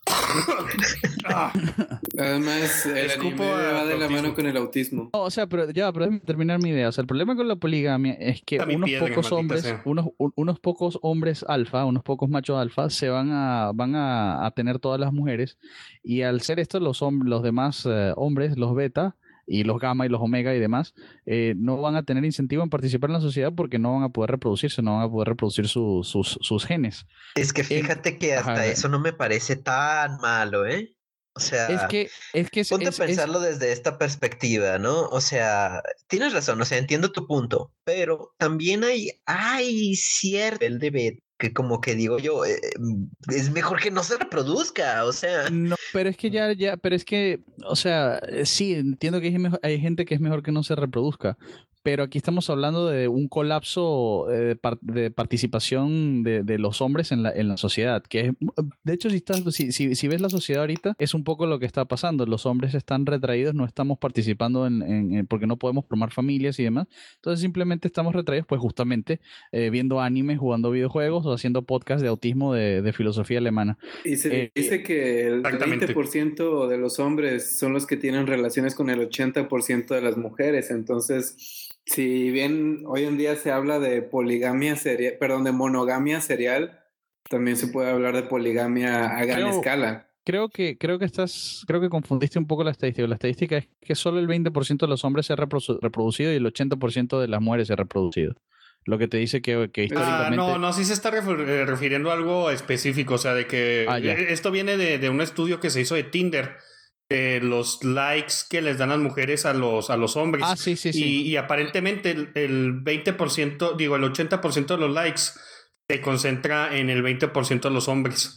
Ah, Además, el Escupo anime a va de la autismo. mano con el autismo. No, o sea, pero ya, pero déjame terminar mi idea. O sea, el problema con la poligamia es que Está mi unos piedra, pocos maldita hombres, sea. unos, un- unos pocos hombres alfa, unos pocos machos alfa, se van a, van a, a tener todas las mujeres. Y al ser esto, los, hom- los demás eh, hombres, los beta y los gamma y los omega y demás, eh, no van a tener incentivo en participar en la sociedad porque no van a poder reproducirse, no van a poder reproducir su- sus, sus genes. Es que fíjate que hasta ajá. eso no me parece tan malo, ¿eh? O sea, Es que, es que es, ponte es- a es- pensarlo desde esta perspectiva, ¿no? O sea, tienes razón, o sea, entiendo tu punto, pero también hay, hay cierto nivel de beta que como que digo yo, eh, es mejor que no se reproduzca, o sea, No, pero es que ya, ya, pero es que, o sea, eh, sí, entiendo que hay, mejo- hay gente que es mejor que no se reproduzca, pero aquí estamos hablando de un colapso eh, de, par- de participación de, de los hombres en la, en la sociedad, que es, de hecho, si, estás, si, si, si ves la sociedad ahorita, es un poco lo que está pasando, los hombres están retraídos, no estamos participando en, en- en- porque no podemos formar familias y demás, entonces simplemente estamos retraídos, pues justamente eh, viendo anime, jugando videojuegos o haciendo podcast de autismo de, de filosofía alemana. Y se Eh, dice que el Exactamente. veinte por ciento de los hombres son los que tienen relaciones con el ochenta por ciento de las mujeres. Entonces, si bien hoy en día se habla de poligamia serial, perdón, de monogamia serial, también se puede hablar de poligamia a gran Creo- escala. Creo que, creo que estás, creo que confundiste un poco la estadística. La estadística es que solo el veinte por ciento de los hombres se ha reprodu- reproducido y el ochenta por ciento de las mujeres se ha reproducido. Lo que te dice que, que Ah, históricamente... no, no, sí se está refer- eh, refiriendo a algo específico, o sea, de que Ah, ya. eh, esto viene de, de un estudio que se hizo de Tinder, de los likes que les dan las mujeres a los, a los hombres. Ah, sí, sí, sí. Y, y aparentemente el, el veinte por ciento, digo, el ochenta por ciento de los likes se concentra en el veinte por ciento de los hombres.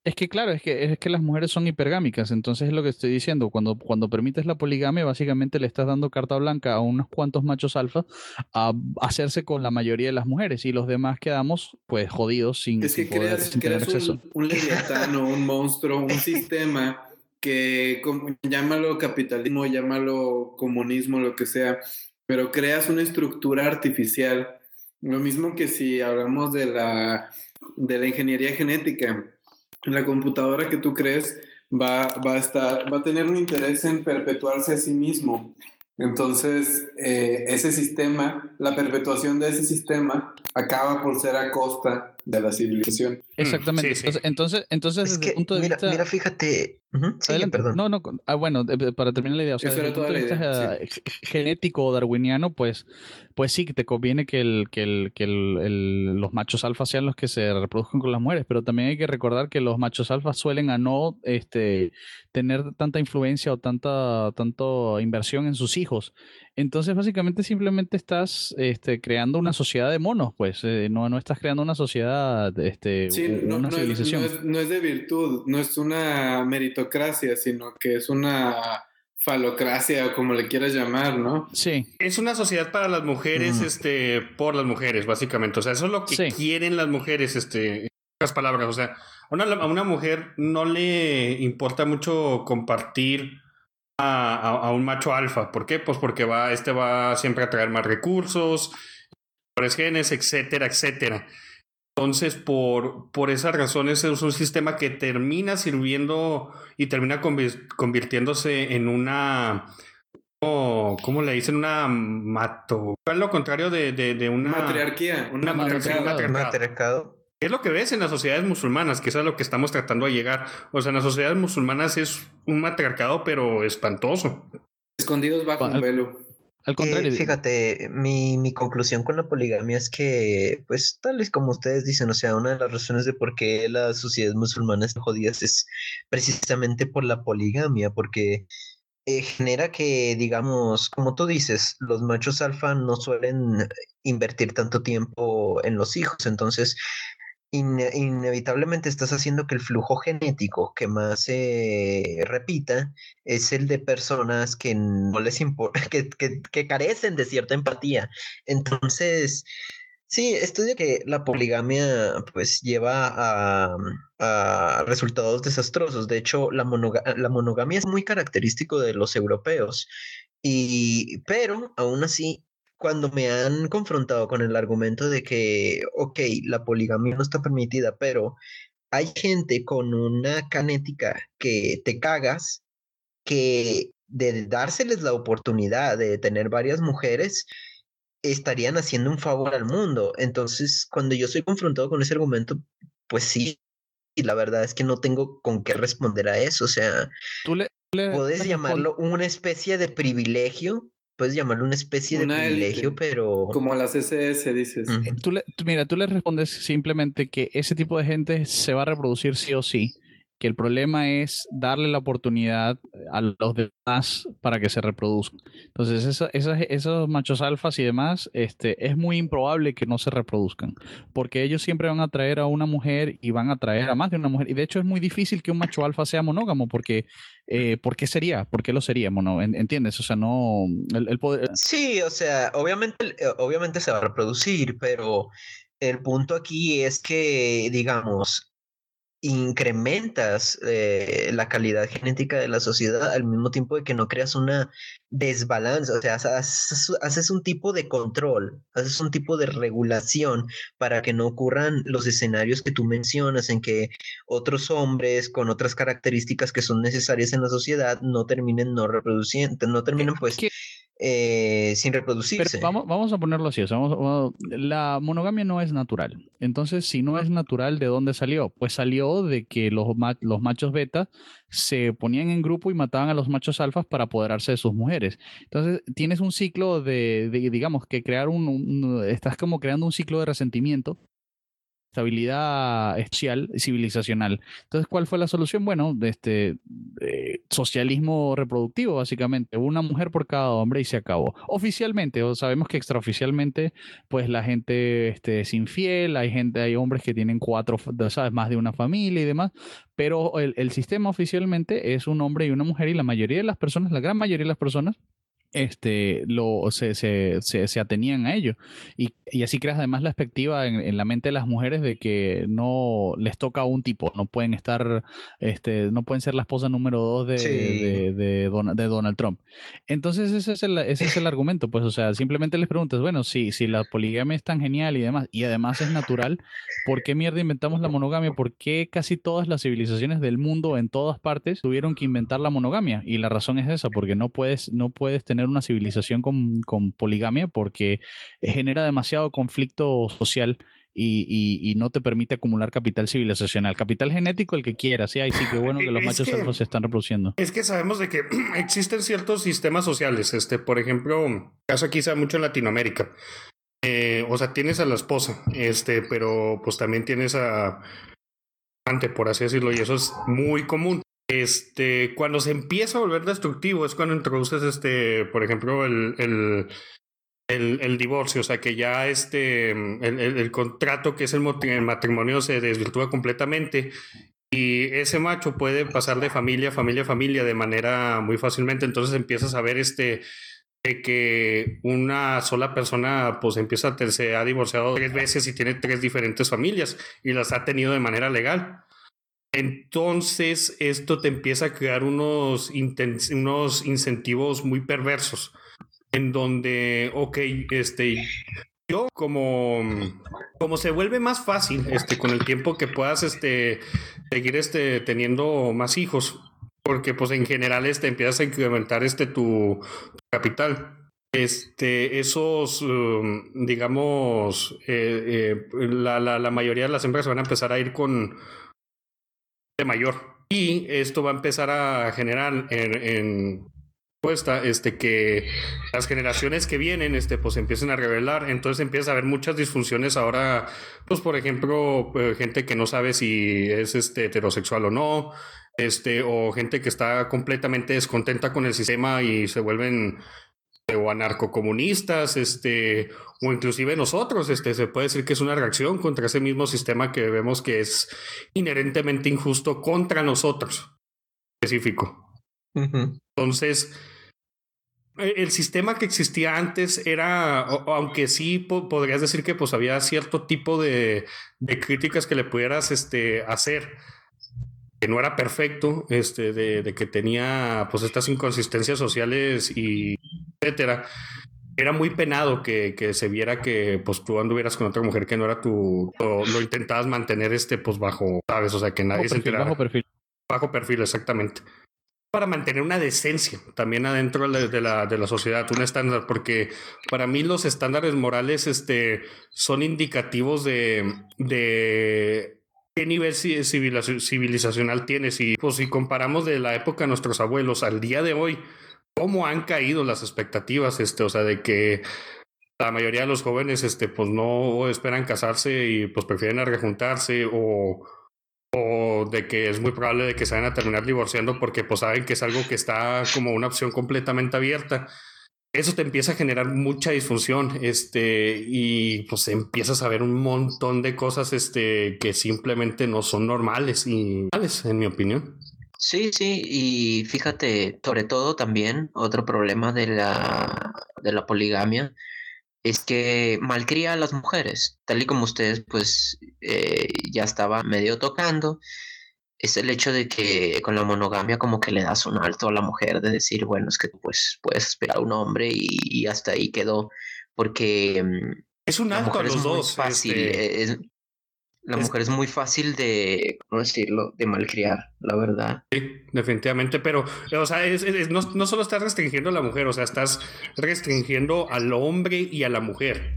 Es que claro, es que, es que las mujeres son hipergámicas, entonces es lo que estoy diciendo. Cuando, cuando permites la poligamia, básicamente le estás dando carta blanca a unos cuantos machos alfa a hacerse con la mayoría de las mujeres y los demás quedamos pues jodidos sin, Es sin que poder, creas, sin tener creas acceso. un, un leviatán o un monstruo, un sistema que, como- llámalo capitalismo, llámalo comunismo, lo que sea, pero creas una estructura artificial. Lo mismo que si hablamos de la, de la ingeniería genética. La computadora que tú crees va, va a estar, va a tener un interés en perpetuarse a sí mismo. Entonces, eh, ese sistema, la perpetuación de ese sistema acaba por ser a costa de la civilización. Mm, Exactamente. sí, sí. Entonces, entonces, entonces Es desde el que, punto de mira, vista... mira, fíjate. Ujú, sigue, Adelante. perdón. No, no, con- ah, bueno, eh, para terminar la idea, o sea, Eso desde era el toda punto de la idea, vista sí. eh, g- genético o darwiniano, pues, pues sí que te conviene que, el, que, el, que el, el- los machos alfa sean los que se reproduzcan con las mujeres, pero también hay que recordar que los machos alfa suelen a no este, tener tanta influencia o tanta, tanto inversión en sus hijos. Entonces, básicamente, simplemente estás este, creando una sociedad de monos, pues, eh, no, no estás creando una sociedad, este, Sí, u- no, una no es, no, civilización. es, no es de virtud, no es una meritocracia, sino que es una falocracia o como le quieras llamar, ¿no? Sí, Es una sociedad para las mujeres, Mm. este, por las mujeres, básicamente. O sea, eso es lo que sí. quieren las mujeres, este, en pocas palabras. O sea, a una, a una mujer no le importa mucho compartir a, a- a un macho alfa. ¿Por qué? Pues porque va, este va siempre a traer más recursos, mejores genes, etcétera, etcétera. Entonces, por, por esas razones, es un sistema que termina sirviendo y termina convi- convirtiéndose en una, oh, ¿cómo le dicen? Una mato. ¿Cuál es lo contrario de, de, de una, Matriarquía, un una matriarcado? Un matriarcado. Matriarcado. matriarcado. Matriarcado. Es lo que ves en las sociedades musulmanas, que es a lo que estamos tratando de llegar. O sea, en las sociedades musulmanas es un matriarcado, pero espantoso. Escondidos bajo un Al, velo. al Eh, contrario, fíjate, mi, mi conclusión con la poligamia es que, pues, tal y como ustedes dicen, o sea, una de las razones de por qué las sociedades musulmanas están jodidas es precisamente por la poligamia, porque eh, genera que, digamos, como tú dices, los machos alfa no suelen invertir tanto tiempo en los hijos, entonces ine- inevitablemente estás haciendo que el flujo genético que más se repita es el de personas que no les importa, que, que, que carecen de cierta empatía. Entonces, sí, estudia que la poligamia pues lleva a, a resultados desastrosos. De hecho, la, monoga- la monogamia es muy característico de los europeos. Y, pero aún así, cuando me han confrontado con el argumento de que, ok, la poligamia no está permitida, pero hay gente con una canética que te cagas, que de dárseles la oportunidad de tener varias mujeres, estarían haciendo un favor al mundo. Entonces, cuando yo soy confrontado con ese argumento, pues sí, y la verdad es que no tengo con qué responder a eso. O sea, tú le, le- puedes le respon- llamarlo una especie de privilegio, puedes llamarlo una especie de Una privilegio, élite, pero... como las S S, dices. Ujú. tú le- tú- mira, tú le respondes simplemente que ese tipo de gente se va a reproducir sí o sí, que el problema es darle la oportunidad a los demás para que se reproduzcan. Entonces, esa- esas- esos machos alfas y demás, este, es muy improbable que no se reproduzcan, porque ellos siempre van a traer a una mujer y van a traer a más de una mujer. Y de hecho es muy difícil que un macho alfa sea monógamo, porque eh, ¿por qué sería? ¿Por qué lo sería? Mono? ¿En- ¿Entiendes? O sea, no, el, el poder, Sí, o sea, obviamente, eh, obviamente se va a reproducir, pero el punto aquí es que, digamos, incrementas eh, la calidad genética de la sociedad al mismo tiempo de que no creas una desbalance, o sea, haces, haces un tipo de control, haces un tipo de regulación para que no ocurran los escenarios que tú mencionas en que otros hombres con otras características que son necesarias en la sociedad no terminen no reproduciendo, no terminen pues que eh, sin pero reproducirse. vamos, vamos a ponerlo así, o sea, vamos- vamos- la monogamia no es natural. Entonces, si no es natural, ¿de dónde salió? Pues salió de que los, ma- los machos beta se ponían en grupo y mataban a los machos alfas para apoderarse de sus mujeres. Entonces, tienes un ciclo de, de, digamos, que crear un, un- estás como creando un ciclo de resentimiento estabilidad social y civilizacional. Entonces, ¿cuál fue la solución? Bueno, este eh, socialismo reproductivo, básicamente. Una mujer por cada hombre y se acabó. Oficialmente, o sabemos que extraoficialmente, pues la gente este, es infiel, hay gente, hay hombres que tienen cuatro, ¿sabes? Más de una familia y demás, pero el, el sistema oficialmente es un hombre y una mujer y la mayoría de las personas, la gran mayoría de las personas, este, lo, se, se, se, se atenían a ello. Y, y así creas además la expectativa en, en la mente de las mujeres de que no les toca a un tipo, no pueden estar, este, no pueden ser la esposa número dos de, Sí. de, de, Don, de Donald Trump. Entonces ese es el, ese es el argumento, pues, o sea, simplemente les preguntas, bueno, si, si la poligamia es tan genial y demás, y además es natural, ¿por qué mierda inventamos la monogamia? ¿Por qué casi todas las civilizaciones del mundo en todas partes tuvieron que inventar la monogamia? Y la razón es esa, porque no puedes, no puedes tener una civilización con, con poligamia porque genera demasiado conflicto social y, y, y no te permite acumular capital civilizacional. Capital genético, el que quieras, ¿sí? Ahí sí que bueno que los Es machos que- alfas se están reproduciendo. Es que sabemos de que existen ciertos sistemas sociales, este, por ejemplo, caso aquí sea mucho en Latinoamérica. Eh, o sea, tienes a la esposa, este, pero pues también tienes a amante, por así decirlo, y eso es muy común. Este, cuando se empieza a volver destructivo es cuando introduces, este, por ejemplo, el, el, el, el divorcio, o sea, que ya este, el, el, el contrato que es el, mot- el matrimonio se desvirtúa completamente. Y ese macho puede pasar de familia a familia a familia de manera muy fácilmente. Entonces empiezas a ver este de que una sola persona pues empieza a se ha divorciado tres veces y tiene tres diferentes familias y las ha tenido de manera legal. Entonces esto te empieza a crear unos, inten- unos incentivos muy perversos en donde, ok, este, yo como, como se vuelve más fácil este, con el tiempo que puedas este, seguir este, teniendo más hijos, porque pues en general este, empiezas a incrementar este, tu, tu capital. Este, esos, um, digamos, eh, eh, la, la, la mayoría de las hembras van a empezar a ir con de mayor. Y esto va a empezar a generar en, en respuesta, este, que las generaciones que vienen, este, pues empiecen a revelar. Entonces empieza a haber muchas disfunciones ahora, pues por ejemplo, eh, gente que no sabe si es este heterosexual o no, este, o gente que está completamente descontenta con el sistema y se vuelven o anarcocomunistas, este, o inclusive nosotros, este, se puede decir que es una reacción contra ese mismo sistema que vemos que es inherentemente injusto contra nosotros, específico. Ujú. Entonces, eh, el sistema que existía antes era, o- o aunque sí po- podrías decir que pues había cierto tipo de, de críticas que le pudieras este, hacer, que no era perfecto, este, de, de que tenía pues estas inconsistencias sociales y etcétera. Era muy penado que, que se viera que pues tú anduvieras con otra mujer que no era tu, o lo intentabas mantener este pues bajo, sabes, o sea, que nadie Bajo se perfil, enterara. bajo perfil. Bajo perfil, exactamente. Para mantener una decencia también adentro de la, de la, de la sociedad, un estándar, porque para mí los estándares morales este, son indicativos de, de qué nivel ci- civilizac- civilizacional tienes. Y pues si comparamos de la época de nuestros abuelos al día de hoy, cómo han caído las expectativas, este, o sea, de que la mayoría de los jóvenes este, pues no esperan casarse y pues prefieren a rejuntarse o o de que es muy probable de que se vayan a terminar divorciando porque pues saben que es algo que está como una opción completamente abierta. Eso te empieza a generar mucha disfunción, este, y pues empiezas a ver un montón de cosas, este, que simplemente no son normales y normales, en mi opinión. Sí, sí, y fíjate, sobre todo también otro problema de la, de la poligamia es que malcría a las mujeres, tal y como ustedes pues eh, ya estaba medio tocando, es el hecho de que con la monogamia como que le das un alto a la mujer, de decir, bueno, es que pues puedes esperar a un hombre y, y hasta ahí quedó, porque mm, Es un la alto a mujer es los muy dos, fácil, este, eh, es, la es- mujer es muy fácil de, ¿cómo decirlo?, de malcriar, la verdad. definitivamente, pero, o sea, es- es- no, no solo estás restringiendo a la mujer, o sea, estás restringiendo al hombre y a la mujer.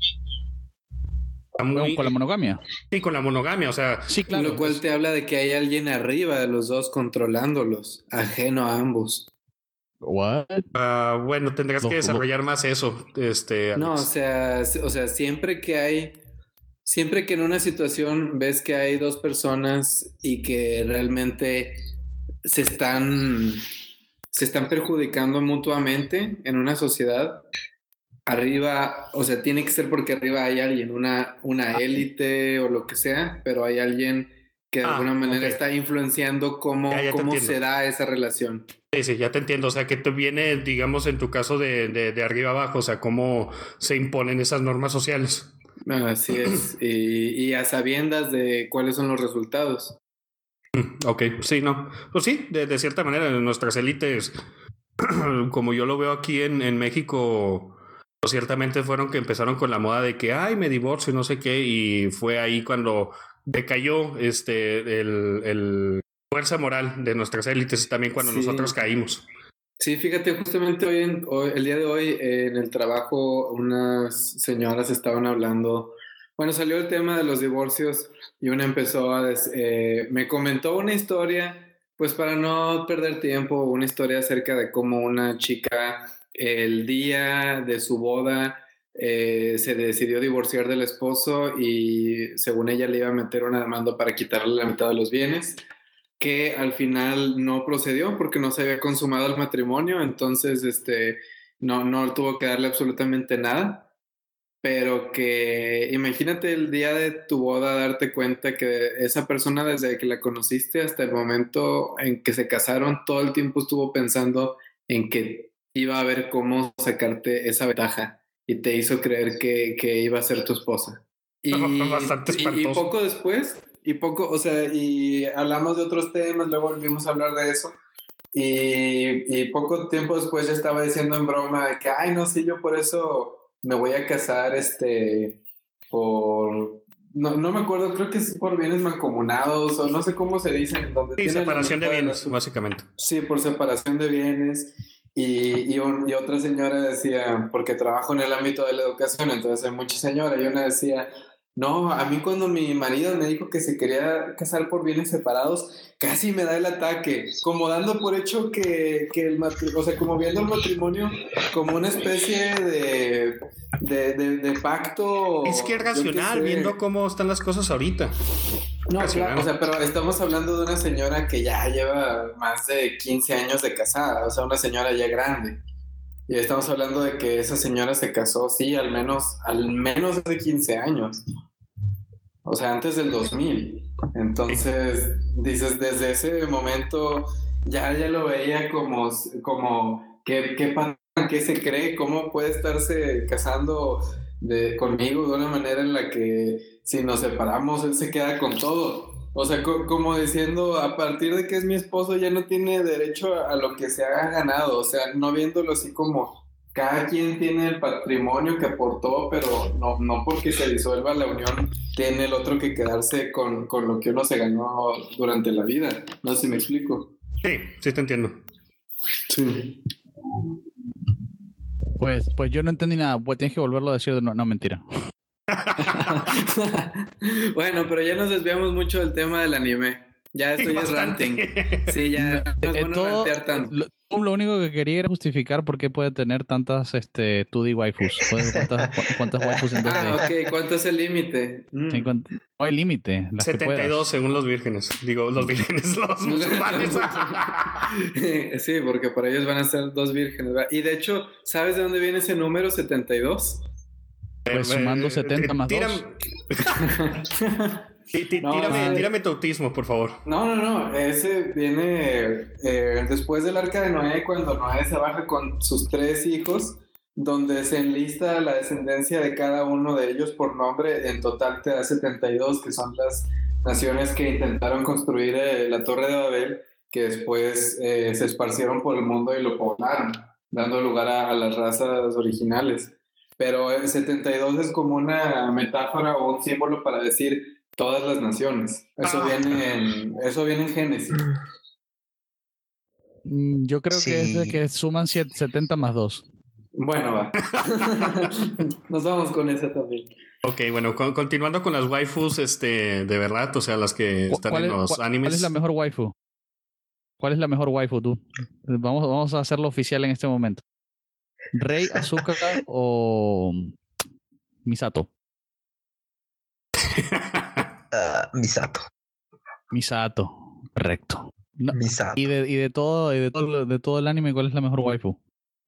Está Bueno, muy, con la monogamia. sí, con la monogamia, o sea, Sí, claro. Lo cual es- te habla de que hay alguien arriba de los dos controlándolos, ajeno a ambos. What? ah, bueno, tendrás Lo- que lo- desarrollar más eso, este, No, o Alex. sea, s- o sea, siempre que hay Siempre que en una situación ves que hay dos personas y que realmente se están, se están perjudicando mutuamente en una sociedad, arriba, o sea, tiene que ser porque arriba hay alguien, una, una élite o lo que sea, pero hay alguien que de Ah, alguna manera ok. está influenciando cómo, Ya, ya te cómo entiendo. se da esa relación. Sí, sí, ya te entiendo. O sea, que te viene, digamos, en tu caso de, de, de arriba abajo, o sea, cómo se imponen esas normas sociales. Así es, y, y a sabiendas de cuáles son los resultados. Ok, sí, no. Pues sí, de, de cierta manera, nuestras élites, como yo lo veo aquí en, en México, pues ciertamente fueron que empezaron con la moda de que, ay, me divorcio y no sé qué, y fue ahí cuando decayó este, el, el fuerza moral de nuestras élites y también cuando Sí. nosotros caímos. Sí, fíjate, justamente hoy, en, hoy el día de hoy eh, en el trabajo unas señoras estaban hablando, bueno, salió el tema de los divorcios y una empezó a, des- eh, me comentó una historia, pues para no perder tiempo, una historia acerca de cómo una chica el día de su boda eh, se decidió divorciar del esposo y según ella le iba a meter una demanda para quitarle la mitad de los bienes, que al final no procedió porque no se había consumado el matrimonio, entonces este, no, no tuvo que darle absolutamente nada, pero que imagínate el día de tu boda darte cuenta que esa persona desde que la conociste hasta el momento en que se casaron, todo el tiempo estuvo pensando en que iba a ver cómo sacarte esa ventaja y te hizo creer que, que iba a ser tu esposa. Y, Bastante y, y espantoso. poco después, y poco, o sea, y hablamos de otros temas, luego volvimos a hablar de eso. Y, y poco tiempo después ya estaba diciendo en broma de que, ay, no sé, yo por eso me voy a casar, este, por, no, no me acuerdo, creo que es por bienes mancomunados, o no sé cómo se dicen, donde Sí, tiene la separación de mitad de la bienes, su- básicamente. Sí, por separación de bienes. Y, y, un- y otra señora decía, porque trabajo en el ámbito de la educación, entonces hay mucha señora, y una decía, no, a mí cuando mi marido me dijo que se quería casar por bienes separados, casi me da el ataque, como dando por hecho que, que el matrimonio, o sea, como viendo el matrimonio como una especie de, de, de, de pacto, Es que es yo qué racional, sé. viendo cómo están las cosas ahorita. No, Racional. claro, o sea, pero estamos hablando de una señora que ya lleva más de quince años de casada, o sea, una señora ya grande. Y estamos hablando de que esa señora se casó, sí, al menos, al menos hace quince años. O sea, antes del dos mil. Entonces, dices, desde ese momento ya, ya lo veía como, como ¿qué, qué, pa- qué se cree? ¿Cómo puede estarse casando de, conmigo de una manera en la que si nos separamos, él se queda con todo? O sea, co- como diciendo, a partir de que es mi esposo ya no tiene derecho a, a lo que se ha ganado. O sea, no viéndolo así como cada quien tiene el patrimonio que aportó, pero no, no porque se disuelva la unión tiene el otro que quedarse con, con lo que uno se ganó durante la vida. No sé si me explico. Sí, sí te entiendo. Sí. Pues, pues yo no entendí nada. Pues tienes que volverlo a decir de nuevo. No, mentira. Bueno, pero ya nos desviamos mucho del tema del anime. Ya esto ya es Bastante. ranting. Sí, ya no es Eh, bueno todo, rantear tanto. lo, lo único que quería era justificar por qué puede tener tantas este, dos D waifus. ¿Cuántas, cuántas waifus en dos D? Ah, ok. ¿Cuánto es el límite? Mm. Sí, cuant- no hay límite, las que setenta y dos puedas. según los vírgenes. Digo, los vírgenes, los musulmanes. Sí, porque para ellos van a ser dos vírgenes, ¿verdad? Y de hecho, ¿sabes de dónde viene ese número setenta y dos? Pues sumando setenta más Tírame, dos. tí- tí- No, tírame, sí. tírame tu autismo, por favor. No, no, no, ese viene eh, después del arca de Noé, cuando Noé se baja con sus tres hijos, donde se enlista la descendencia de cada uno de ellos por nombre. En total te da setenta y dos, que son las naciones que intentaron construir eh, la Torre de Babel, que después eh, se esparcieron por el mundo y lo poblaron, dando lugar a, a las razas originales. Pero el setenta y dos es como una metáfora o un símbolo para decir todas las naciones. Eso Ah. viene en, eso viene en Génesis. Mm, Yo creo que es de Sí. que suman siete- setenta más dos. Bueno, va. Nos vamos con esa también. Ok, bueno, con- continuando con las waifus, este, de verdad, o sea, las que ¿Cu- están ¿Cuál en es, los cuál- animes. cuál es la mejor waifu? ¿Cuál es la mejor waifu tú? Vamos, vamos a hacerlo oficial en este momento. ¿Rey, Azúcar o Misato? Ah, Misato. Misato, correcto. No, Misato. y de, y de todo, y de todo, de todo el anime, ¿cuál es la mejor waifu?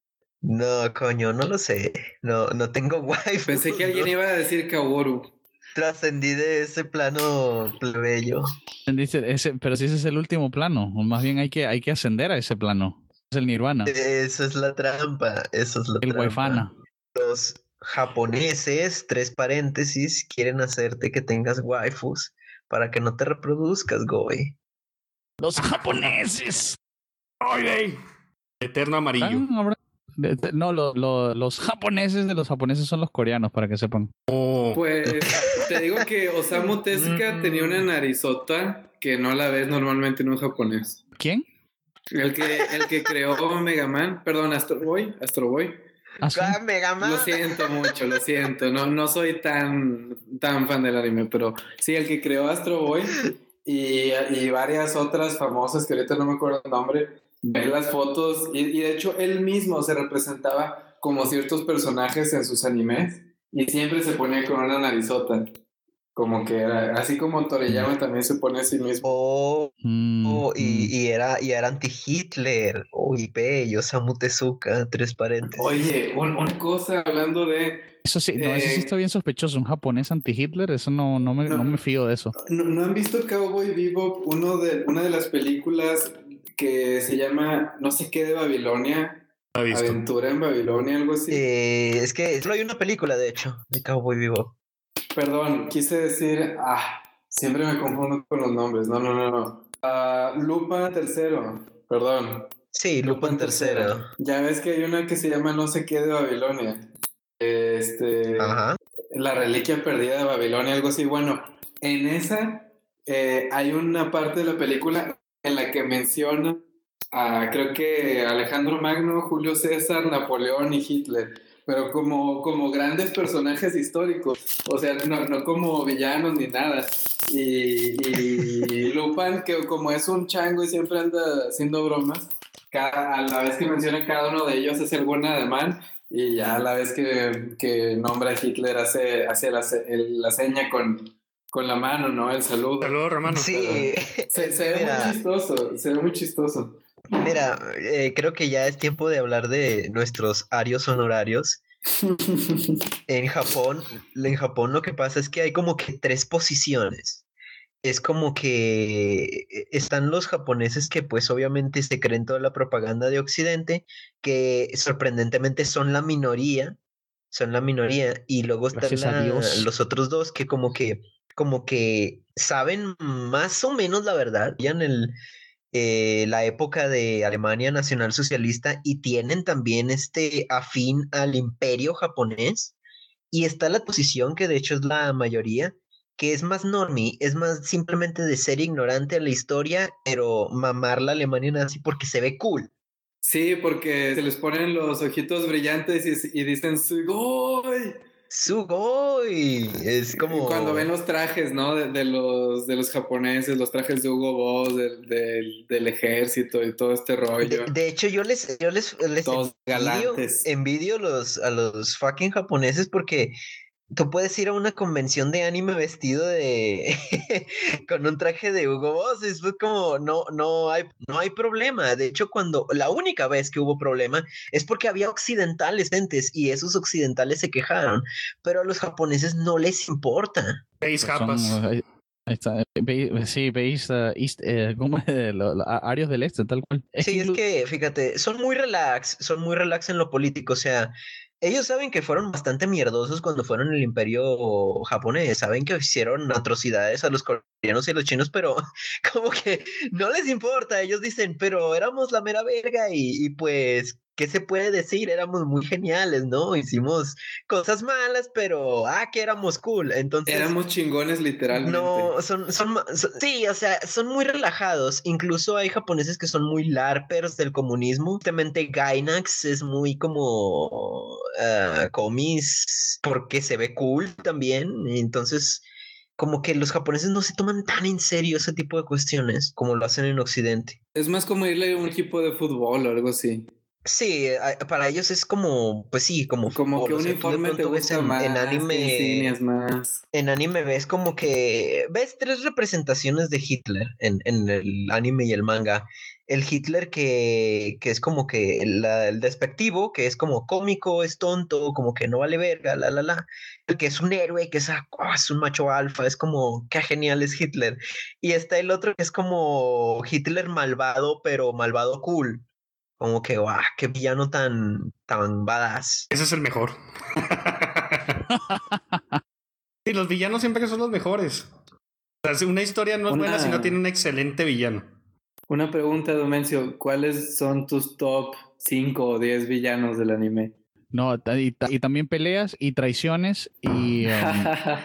No, coño, no lo sé. No, no tengo wifi. Pensé que alguien iba a decir Kaworu. Trascendí de ese plano plebeyo. Dice, ese, pero si ese es el último plano, más bien hay que, hay que ascender a ese plano. Es el nirvana, Eso es la trampa. Eso es la el trampa. waifana. Los japoneses, tres paréntesis, quieren hacerte que tengas waifus para que no te reproduzcas, Goy. Los japoneses. ¡Ay, güey! Eterno amarillo. Ah, habrá- de- de- No, lo- lo- los japoneses de los japoneses son los coreanos, para que sepan. Oh. Pues te digo que Osamu Tezuka tenía una narizota que no la ves normalmente en un japonés. ¿Quién? El que, el que creó Mega Man, perdón, Astro Boy, Astro Boy. ¿Ah, sí? ¡Ah, Mega Man! Lo siento mucho, lo siento. No, no soy tan, tan fan del anime, pero sí, el que creó Astro Boy y, y varias otras famosas que ahorita no me acuerdo el nombre, ver las fotos y, y de hecho él mismo se representaba como ciertos personajes en sus animes y siempre se ponía con una narizota. Como que era, así como Toriyama también se pone a sí mismo. Oh, Mm, oh, y, mm. y era, y era anti-Hitler. Uy, bello, Osamu Tezuka, tres paréntesis. Oye, un- una cosa hablando de... Eso sí, no, eso sí Eh, está bien sospechoso. Un japonés anti-Hitler, eso no, no, me, No. no me fío de eso. ¿No, no han visto Cowboy Bebop? Uno de, una de las películas que se llama no sé qué de Babilonia, ¿La has visto? Aventura en Babilonia, algo así. Eh, es que solo hay una película, de hecho, de Cowboy Vivo. Perdón, quise decir, ah, siempre me confundo con los nombres. No, no, no, no. Ah, Lupin tercero, perdón. Sí, Lupin tercero. Ya ves que hay una que se llama no sé qué de Babilonia. Este, Ajá. La reliquia perdida de Babilonia, algo así. Bueno, en esa eh, hay una parte de la película en la que menciona a, creo que Alejandro Magno, Julio César, Napoleón y Hitler, pero como, como grandes personajes históricos, o sea, no, no como villanos ni nada. Y, y Lupin, que como es un chango y siempre anda haciendo bromas, cada, a la vez que menciona cada uno de ellos hace algún ademán. Y ya a la vez que, que nombra a Hitler hace, hace la, se- el- la seña con, con la mano, ¿no? El saludo. Saludos, hermano. Sí. Se, se ve Mira. muy chistoso, se ve muy chistoso. Mira, eh, creo que ya es tiempo de hablar de nuestros arios honorarios. En Japón, en Japón lo que pasa es que hay como que tres posiciones. Es como que están los japoneses que pues obviamente se creen toda la propaganda de Occidente, que sorprendentemente son la minoría, son la minoría, y luego están Gracias a la- Dios. los otros dos que como que, como que saben más o menos la verdad, ya en el, eh, la época de Alemania nacionalsocialista y tienen también este afín al imperio japonés. Y está la posición que de hecho es la mayoría, que es más normie, es más simplemente de ser ignorante a la historia, pero mamar la Alemania nazi porque se ve cool. Sí, porque se les ponen los ojitos brillantes y, y dicen Sugoi. Sugoi. Es Y como... cuando ven los trajes, ¿no? De, de los, de los japoneses, los trajes de Hugo Boss, del, del, del ejército y todo este rollo. De, de hecho, yo les, yo les, les Todos envidio, galantes. envidio los, a los fucking japoneses porque tú puedes ir a una convención de anime vestido de con un traje de Hugo Boss, es como no no hay no hay problema. De hecho, cuando la única vez que hubo problema es porque había occidentales entes y esos occidentales se quejaron, pero a los japoneses no les importa. Seis Son, capas. ahí- ahí está. Ve- sí, veis uh, East, eh, ¿cómo es? Lo- lo- a- Arios del Este, tal cual. Sí, es inclu- que fíjate, son muy relax, son muy relax en lo político, o sea, ellos saben que fueron bastante mierdosos cuando fueron el imperio japonés, saben que hicieron atrocidades a los coreanos y a los chinos, pero como que no les importa, ellos dicen, pero éramos la mera verga y, y pues, ¿qué se puede decir? Éramos muy geniales, ¿no? Hicimos cosas malas, pero, ah, que éramos cool, entonces... Éramos chingones literalmente. No, son, son, ma- son- sí, o sea, son muy relajados. Incluso hay japoneses que son muy larpers del comunismo. Justamente Gainax es muy como ah, comis porque se ve cool también. Entonces, como que los japoneses no se toman tan en serio ese tipo de cuestiones como lo hacen en Occidente. Es más como irle a un equipo de fútbol o algo así. Sí, a- para ellos es como, pues sí, como Como fútbol. que O sea, tú de uniforme te pronto ves gusta en, más, en te anime, enseñas más. en anime ves como que ves tres representaciones de Hitler en, en el anime y el manga. El Hitler que, que es como que el, la- el despectivo, que es como cómico, es tonto, como que no vale verga, la la la. El que es un héroe, que es, ah, oh, es un macho alfa, es como qué genial es Hitler. Y está el otro que es como Hitler malvado, pero malvado cool. Como que, guau, qué villano tan, tan badass. Ese es el mejor. Sí, los villanos siempre son los mejores. O sea, una historia no es buena si no Una, tiene un excelente villano. una pregunta, Domencio. ¿Cuáles son tus top cinco o diez villanos del anime? No, ta- y, ta- y también peleas y traiciones y... um,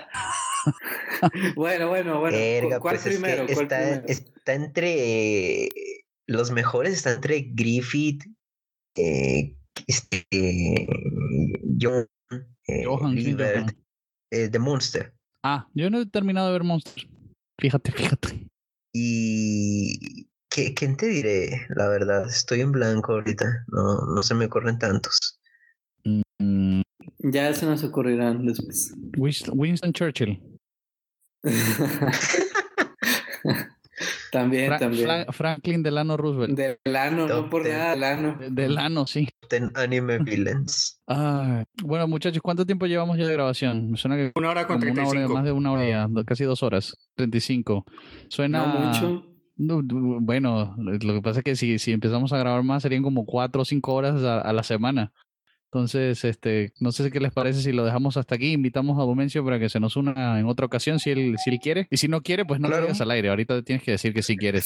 Bueno, bueno, bueno. ¿Cu- Verga, ¿Cuál pues es que primero? ¿Cuál está, primero? está entre los mejores, está entre Griffith, eh, este, John, eh, Johan, ¿quién es Liebert, Johan? eh, The Monster. Ah, yo no he terminado de ver Monsters. Fíjate, fíjate. Y ¿qué, quién te diré? La verdad, estoy en blanco ahorita. No, no se me ocurren tantos. Mm, Ya se nos ocurrirán después. Winston, Winston Churchill. También, Fra- también. Fra- Franklin Delano Roosevelt. Delano, no Top por ten. nada, Delano. De- Delano, sí. Ten anime villains. Ah, bueno, muchachos, ¿cuánto tiempo llevamos ya de grabación? Me suena que Una hora con como treinta una y hora, cinco. más de una hora ya, do- casi dos horas, treinta y cinco. Suena... No mucho. No, du- bueno, lo que pasa es que si, si empezamos a grabar más serían como cuatro o cinco horas a, a la semana. Entonces, este, no sé qué les parece si lo dejamos hasta aquí. Invitamos a Domencio para que se nos una en otra ocasión si él, si él quiere. Y si no quiere, pues no lo Claro. digas al aire. Ahorita tienes que decir que sí quieres.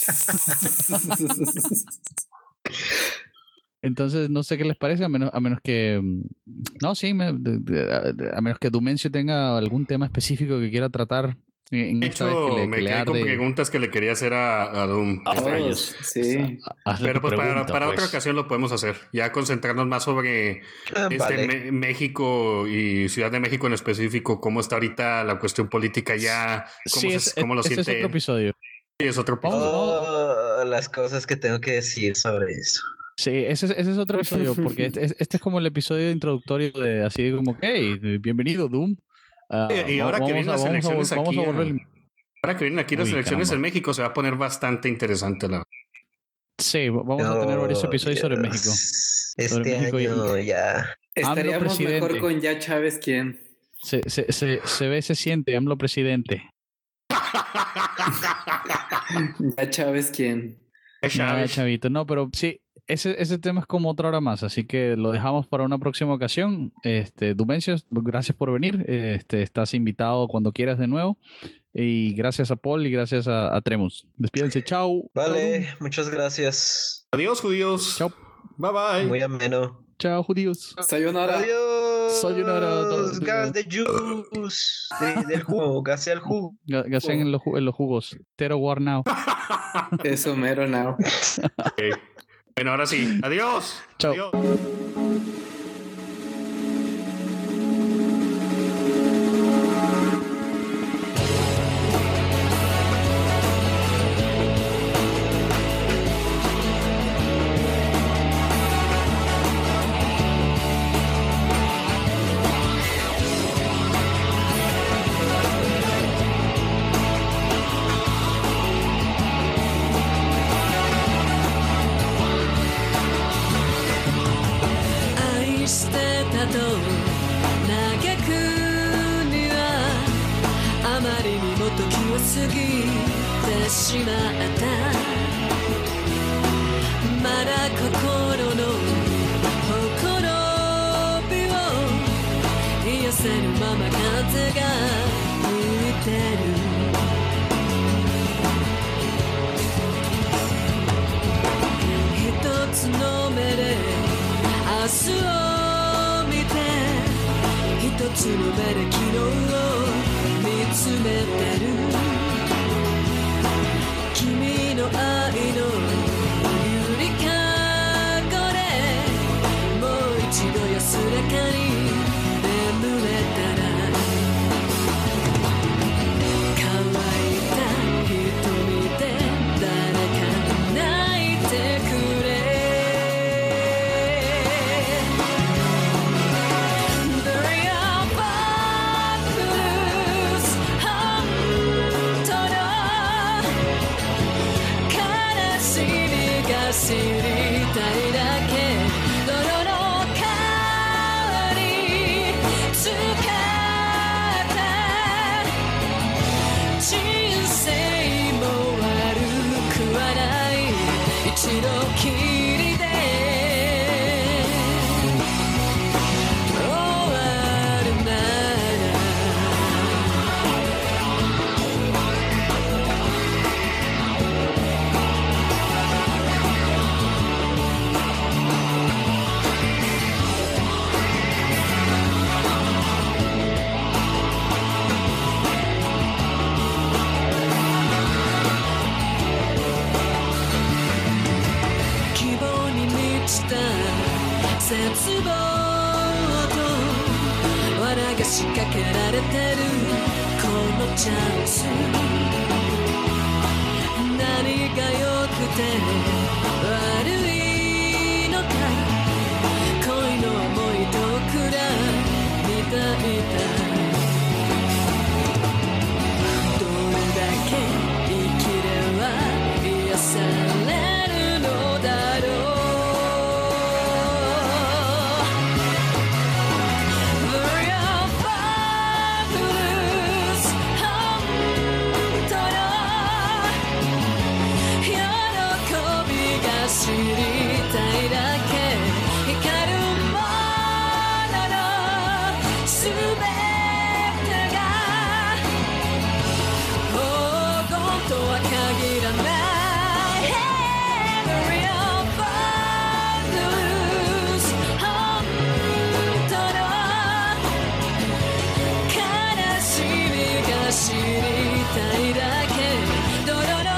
Entonces, no sé qué les parece, a menos, a menos que... mm, No, sí, me- de- de- de- a menos que Domencio tenga algún tema específico que quiera tratar en, en De esta vez que hecho, le, me que le quedé con arde. preguntas que le quería hacer a, a Doom. Ah, Este, rayos. Sí. Hazle Pero tu pues para, pregunta, para otra pues. ocasión lo podemos hacer. Ya concentrarnos más sobre Ah, este, vale. Me- México y Ciudad de México en específico, cómo está ahorita la cuestión política ya, cómo, Sí, se- es, cómo lo ese es siente. otro episodio. Sí, es otro Vamos, episodio. Oh, las cosas que tengo que decir sobre eso. Sí, ese, es- ese es otro episodio, porque este, es- este es como el episodio introductorio de así como, hey, bienvenido, Doom. Ah, Y- y va- ahora que vamos vienen a- las vamos a vol- elecciones vamos aquí, a volver- a- ahora que vienen aquí las Uy, elecciones caramba. en México, se va a poner bastante interesante. La... Sí, vamos a tener varios Oh, episodios sobre Dios. México. Este México y- año ya. Estaríamos mejor presidente. con Ya Chávez, ¿quién? Se, se, se, se ve, se siente, AMLO presidente. Ya Chávez, ¿quién? Es Nada, Chávez. chavito. No, pero sí, ese, ese tema es como otra hora más, así que lo dejamos para una próxima ocasión. Este, Dumencio, gracias por venir. Este, estás invitado cuando quieras de nuevo. Y gracias a Paul y gracias a, a Tremus. Despídense, chao. Vale, muchas gracias. Adiós, judíos. Chao. Bye bye. Muy ameno. Chao, judíos. Sayonara. Adiós. Sayonara. Gas de juice. De- del jugo. Gas al jugo. Ga- Gaseen en los, ju- en los jugos. Tero War Now. Eso mero now. Ok. Bueno, ahora sí. Adiós. Chao. Adiós. 愛してたと嘆くにはあまりにも時を過ぎてしまったまだ心のほころびを癒せぬまま風が吹いてる一つの目で明日を見て一つの目で昨日を見つめてる君の愛のゆりかごでもう一度安らかに眠れたら乾いた瞳で誰か泣いてくれが仕掛けられてるこのチャンス何が良くて悪いのか恋の思いとくらみたいだどれだけ生きれば癒されるのだろう知りたいだけ光るもののすべてが黄金とは限らない Every of us 本当の悲しみが知りたいだけ泥の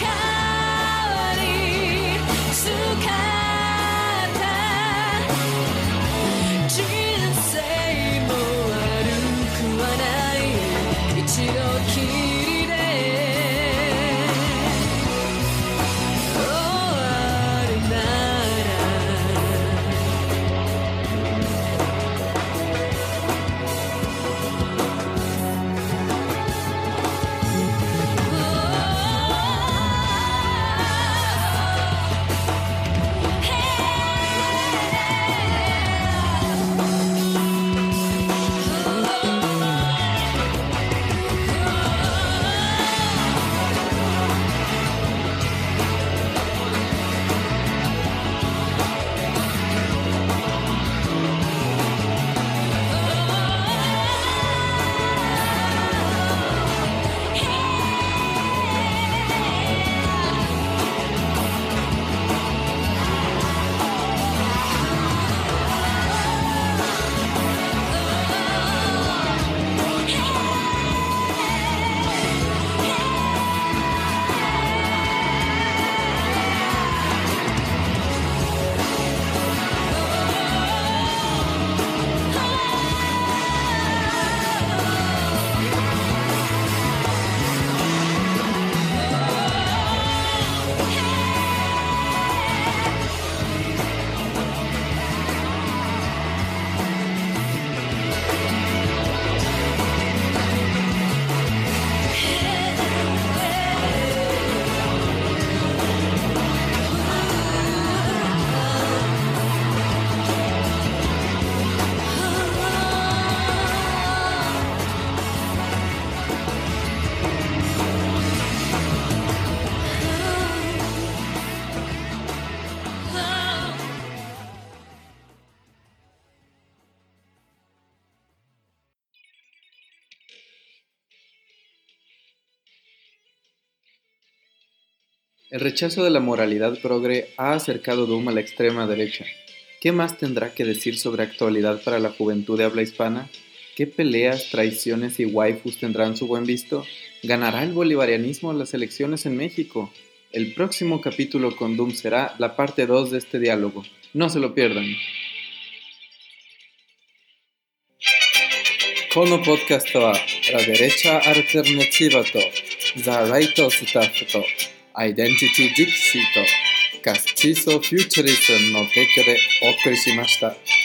El rechazo de la moralidad progre ha acercado Doom a la extrema derecha. ¿Qué más tendrá que decir sobre actualidad para la juventud de habla hispana? ¿Qué peleas, traiciones y waifus tendrán su buen visto? ¿Ganará el bolivarianismo las elecciones en México? El próximo capítulo con Doom será la parte dos de este diálogo. No se lo pierdan. このポッドキャストはラデレチャアルテルナティバとザ・ライトスタッフとアイデンティティ・ディクシーとカスチーソ・フューチャリズムの提供でお送りしました。